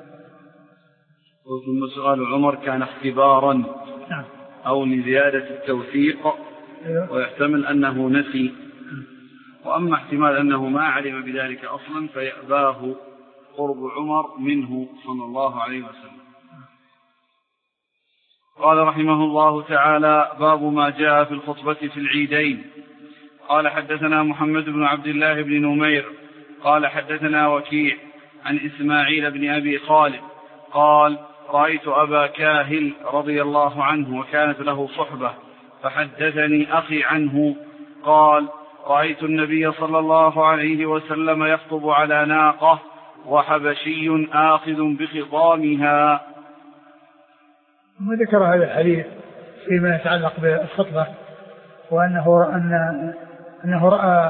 ثم سؤال عمر كان اختبارا نعم أو لزيادة التوثيق ويحتمل أنه نسي، وأما احتمال أنه ما علم بذلك أصلا فيأباه قرب عمر منه صلى الله عليه وسلم. قال رحمه الله تعالى: باب ما جاء في الخطبة في العيدين. قال حدثنا محمد بن عبد الله بن نمير قال حدثنا وكيع عن إسماعيل بن أبي خالد قال: رأيت أبا كاهل رضي الله عنه وكانت له صحبة فحدثني أخي عنه قال: رأيت النبي صلى الله عليه وسلم يخطب على ناقة وحبشي آخذ بخطامها. وذكر هذا الحديث فيما يتعلق بالخطبة، وأنه رأى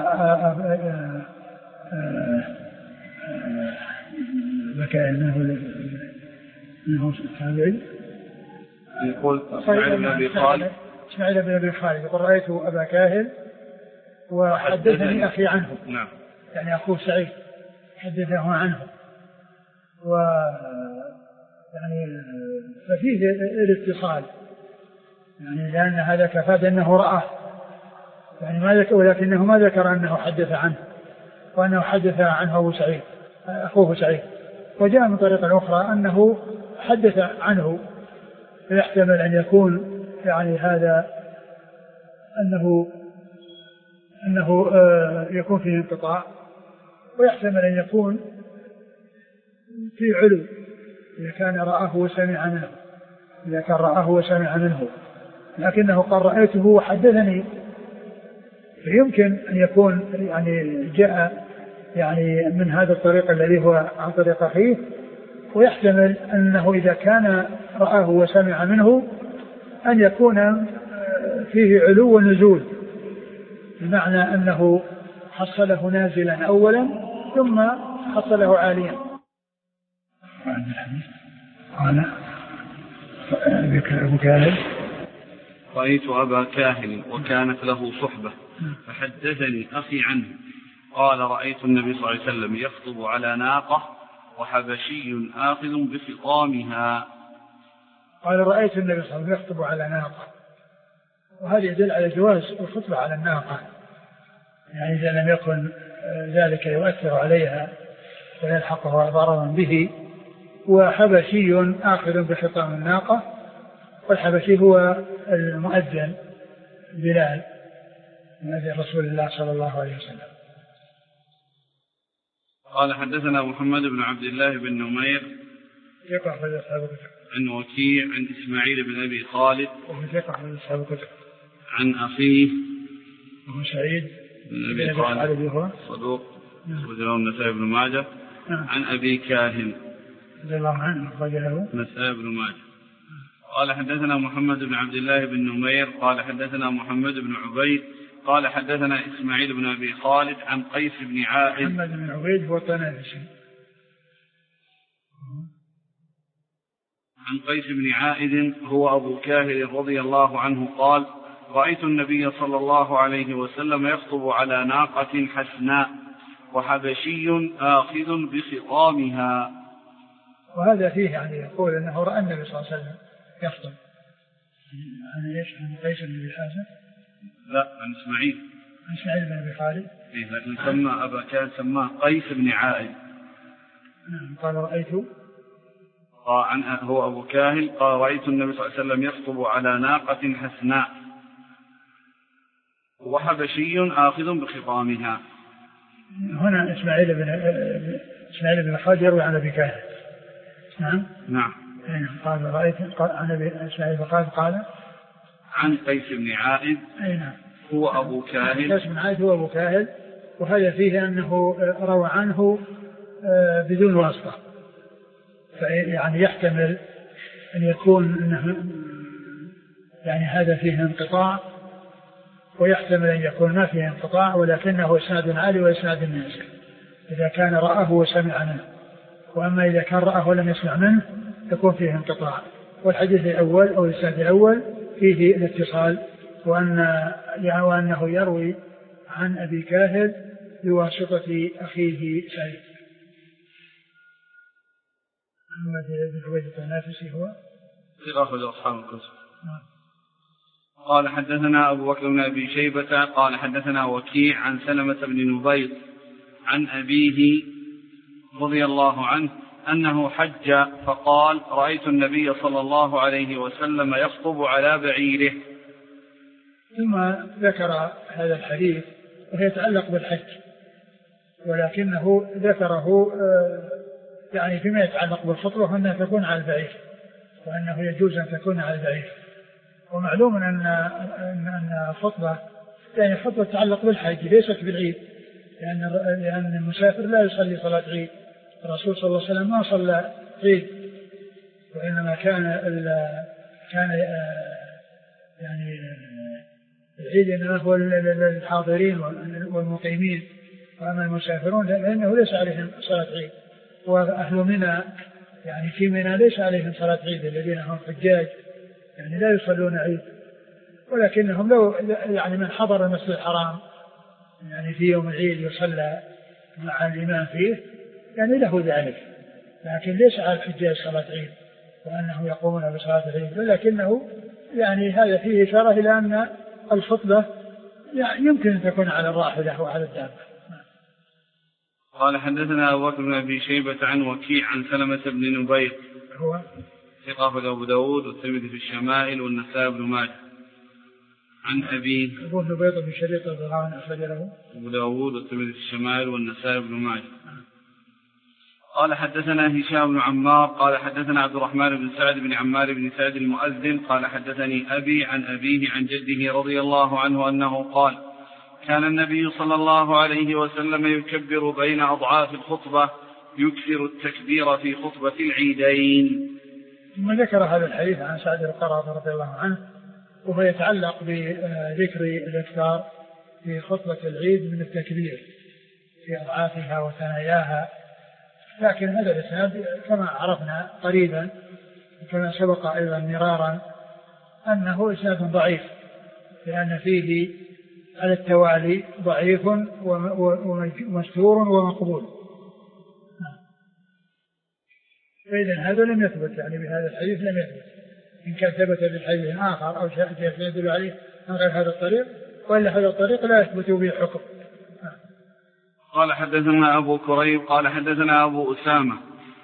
يقول إسماعيل بن أبي خالد يقول: رأيت أبا كاهل وحدثني أخي عنه. نعم. يعني أخوه سعيد حدثه عنه، يعني ففيه الاتصال، يعني لأن هذا كفاد أنه رآه، يعني ما ذكر، ولكنه ما ذكر أنه حدث عنه، وأنه حدث عنه أبو سعيد أخوه سعيد. وجاء من طريقة أخرى أنه حدث عنه، فيحتمل أن يكون يعني هذا أنه يكون فيه انقطاع، ويحتمل أن يكون في علو إذا كان رآه وسمع منه، إذا كان رآه وسمع منه، لكنه قال: رأيته وحدثني، فيمكن أن يكون يعني جاء يعني من هذا الطريق الذي هو عن طريق أخيه، ويحتمل أنه إذا كان رآه وسمع منه أن يكون فيه علو ونزول، بمعنى أنه حصله نازلا أولا ثم حصله عاليا. قال: أبو كاهل: رأيت أبا كاهل وكانت له صحبة فحدثني أخي عنه قال: رأيت النبي صلى الله عليه وسلم يخطب على ناقة وحبشي آخذ بخطامها. قال: رأيت النبي صلى الله عليه وسلم يخطب على ناقة، وهذا يدل على جواز الخطبة على الناقة، يعني إذا لم يكن ذلك يؤثر عليها ويلحقها ضررا به. وحبشي آخذ بخطام الناقة، والحبشي هو المؤذن بلال مؤذن رسول الله صلى الله عليه وسلم. قال حدثنا محمد بن عبد الله بن نمير عن وكيع عن إسماعيل بن أبي خالد عن أخيه وهو سعيد بن أبي خالد صدوق وجره النسائي بن ماجه عن أبي كاهل رضي الله عنه أخرجه النسائي بن ماجه. قال حدثنا محمد بن عبد الله بن نمير قال حدثنا محمد بن عبيد قال حدثنا إسماعيل بن أبي خالد عن قيس بن عائد. محمد بن عبيد هو الطنافسي. عن قيس بن عائد هو أبو كاهل رضي الله عنه قال: رأيت النبي صلى الله عليه وسلم يخطب على ناقة حسناء وحبشي آخذ بخطامها. وهذا فيه يعني يقول أنه رأى النبي صلى الله عليه وسلم يخطب. عن ايش؟ عن قيس بن ابي حازم؟ لا، عن اسماعيل. عن اسماعيل بن ابي خالد. إيه، لكن سمى أبا كان سماه قيس بن عائد. نعم. قال: رأيته. هو أبو كاهل قال: رأيت النبي صلى الله عليه وسلم يخطب على ناقة حسناء وحبشي آخذ بخطامها. هنا إسماعيل بن خالد يروي عن أبي كاهل. نعم. قال: رأيت عن أبي إسماعيل بن خالد قال عن قيس بن عائد. نعم. هو أبو كاهل. قيس بن عائد هو أبو كاهل، وهذا فيه أنه روى عنه بدون واسطة، يعني يحتمل أن يكون أنه يعني هذا فيه انقطاع، ويحتمل أن يكون ما فيه انقطاع ولكنه إسناد عالي وإسناد نازل إذا كان رآه وسمع منه. وأما إذا كان رآه ولم يسمع منه يكون فيه انقطاع. والحديث الأول أو الإسناد الأول فيه الاتصال، وأنه يروي عن أبي كاهل بواسطة أخيه سعيد. محمد بن عبيد الطنافسي هو أخرج أصحاب الكتب. قال حدثنا أبو بكر بن أبي شيبة قال حدثنا وكيع عن سلمة بن نبيط عن أبيه رضي الله عنه أنه حج فقال رأيت النبي صلى الله عليه وسلم يخطب على بعيره. ثم ذكر هذا الحديث وهو يتعلق بالحج، ولكنه ذكره يعني فيما يتعلق بالخطبة أنها تكون على البعير، وأنه يجوز أن تكون على البعير. ومعلوم أن الخطبة يعني خطبة تتعلق بالحج ليست بالعيد، لأن المسافر لا يصلي صلاة عيد. الرسول صلى الله عليه وسلم ما صلى عيد، وإنما كان يعني العيد إنما هو للحاضرين والمقيمين، وأما المسافرون لأنه ليس عليهم صلاة عيد. وأهل منى يعني في منى ليس عليهم صلاة عيد، الذين هم حجاج يعني لا يصلون عيد، ولكنهم لو يعني من حضر المسجد الحرام يعني في يوم العيد يصلى مع الإمام فيه يعني له ذلك، لكن ليس على الحجاج صلاة عيد وأنهم يقومون بصلاة العيد، ولكنه يعني هذا فيه إشارة إلى أن الخطبة يعني يمكن أن تكون على الراحلة وعلى الدابة. قال حدثنا أبو بكر بن أبي شيبة عن وكيع عن سلمة بن نبير هو ثقة أبو داود والترمذي في الشمائل والنسائي بن ماجه عن أبي أبو نبير بن شريط رضي الله عنه أخرج له أبو داود والترمذي في الشمائل والنسائي بن ماجه. قال حدثنا هشام بن عمار قال حدثنا عبد الرحمن بن سعد بن عمار بن سعد المؤذن قال حدثني أبي عن أبيه عن جده رضي الله عنه أنه قال كان النبي صلى الله عليه وسلم يكبر بين أضعاف الخطبة يكثر التكبير في خطبة العيدين. ثم ذكر هذا الحديث عن سعد القرظي رضي الله عنه وهو يتعلق بذكر الإكثار في خطبة العيد من التكبير في أضعافها وثناياها، لكن هذا الإسناد كما عرفنا قريبا وكما سبق أيضا مرارا أنه إسناد ضعيف، لأن فيه على التوالي ضعيف ومستور ومقبول، فإذا هذا لم يثبت يعني بهذا الحديث لم يثبت، إن كان ثبت بالحديث آخر أو شيء يدل عليه من غير هذا الطريق، وإلا هذا الطريق لا يثبت به حكم. قال حدثنا أبو كريب قال حدثنا أبو أسامة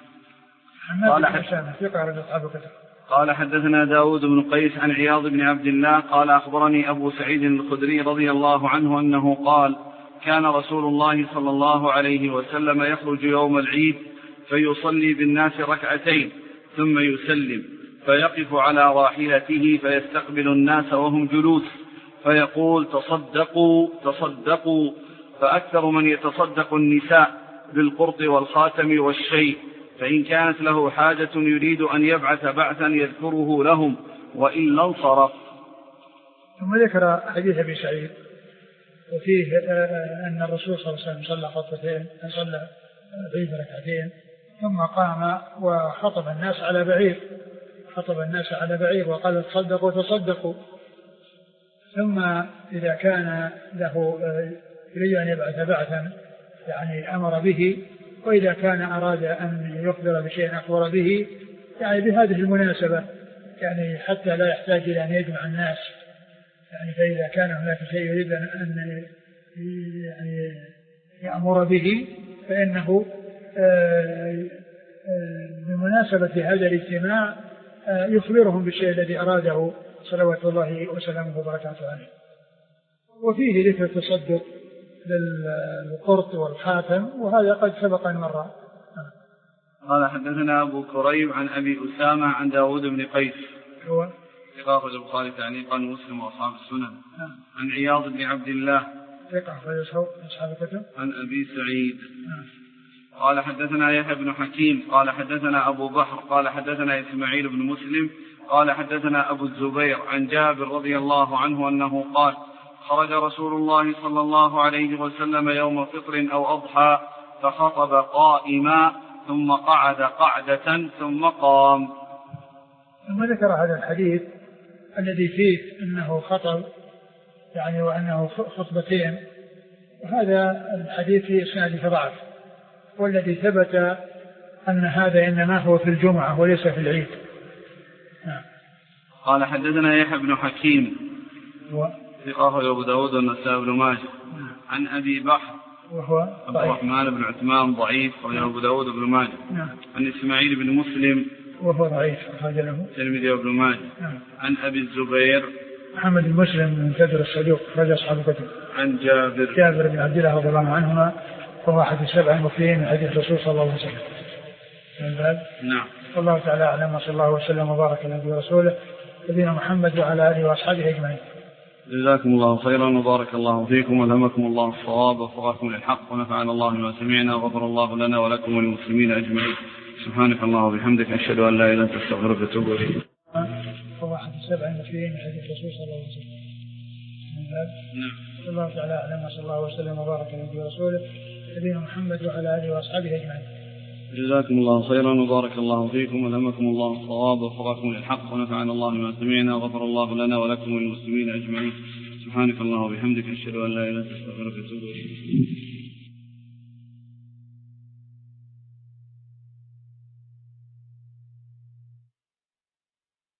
قال حدثنا داود بن قيس عن عياض بن عبد الله قال أخبرني أبو سعيد الخدري رضي الله عنه أنه قال كان رسول الله صلى الله عليه وسلم يخرج يوم العيد فيصلي بالناس ركعتين ثم يسلم فيقف على راحلته فيستقبل الناس وهم جلوس فيقول تصدقوا تصدقوا، فأكثر من يتصدق النساء بالقرط والخاتم والشيء، فإن كانت له حاجة يريد أن يبعث بعثا يذكره لهم وإلا انصرف. ثم ذكر حديث أبي سعيد وفيه أن الرسول صلى الله عليه وسلم صلى خطبتين صلى عيد ركعتين ثم قام وخطب الناس على بعير، خطب الناس على بعير وقال تصدقوا تصدقوا، ثم إذا كان له يريد أن يبعث بعثا يعني أمر به، وإذا كان أراد أن يخبر بشيء أخبر به يعني بهذه المناسبة، يعني حتى لا يحتاج إلى أن يجمع الناس، يعني فإذا كان هناك شيء يريد أن يعني يأمر به فإنه بمناسبة هذا الاجتماع يخبرهم بالشيء الذي أراده صلوات الله وسلامه وبركاته عليه. وفيه ذكر التصدق للقرط والخاتم وهذا قد سبق مرة. قال حدثنا أبو كريب عن أبي أسامة عن داود بن قيس هو ثقة البخاري تعليقا ومسلم وأصحاب السنن عن عياض بن عبد الله ثقة أصحاب الكتب عن أبي سعيد قال حدثنا يحيى بن حكيم قال حدثنا أبو بحر قال حدثنا إسماعيل بن مسلم قال حدثنا أبو الزبير عن جابر رضي الله عنه أنه قال خرج رسول الله صلى الله عليه وسلم يوم فطر أو أضحى فخطب قائما ثم قعد قعدة ثم قام. ثم ذكر هذا الحديث الذي فيه أنه خطب يعني وأنه خطبتين، وهذا الحديث فيه إسناده ضعف، والذي ثبت أن هذا إنما هو في الجمعة وليس في العيد. قال حدثنا يحيى بن حكيم ثقة أبو داود والنسائي بن ماجه عن أبي بحر وهو عبد الرحمن بن عثمان ضعيف وله أبو داود بن ماجه. نعم. عن إسماعيل بن مسلم وهو ضعيف أخرج له الترمذي وابن ماجه. نعم. عن أبي الزبير محمد بن مسلم من كبر الصدوق أخرج أصحاب الكتب. عن جابر بن عبد الله رضي الله عنهما وهو أحد السبع المكثرين من حديث الرسول صلى الله عليه وسلم. نعم. والله تعالى أعلم وصلى الله وسلم وبارك على نبينا ورسوله نبينا محمد وعلى آله وأصحابه أجمعين. جزاكم الله خيرا وبارك الله فيكم والهمكم الله الصواب ووفقكم للحق ونفعنا الله بما سمعنا وغفر الله لنا ولكم وللمسلمين أجمعين. سبحانك اللهم وبحمدك أشهد أن لا إله إلا أنت أستغفرك وأتوب إليك. هو أحد السبع المكثرين من حديث الرسول صلى الله عليه وسلم. نعم. الله تعالى أعلم وصلى الله وسلم وبارك على نبينا ورسوله نبينا محمد وعلى آله وأصحابه أجمعين. جزاكم الله خيرا وبارك الله فيكم والهمكم الله الصواب ووفقكم للحق ونفعنا الله بما سمعنا وغفر الله لنا ولكم وللمسلمين أجمعين. سبحانك اللهم وبحمدك أشهد أن لا إله إلا أنت أستغفرك وأتوب إليك.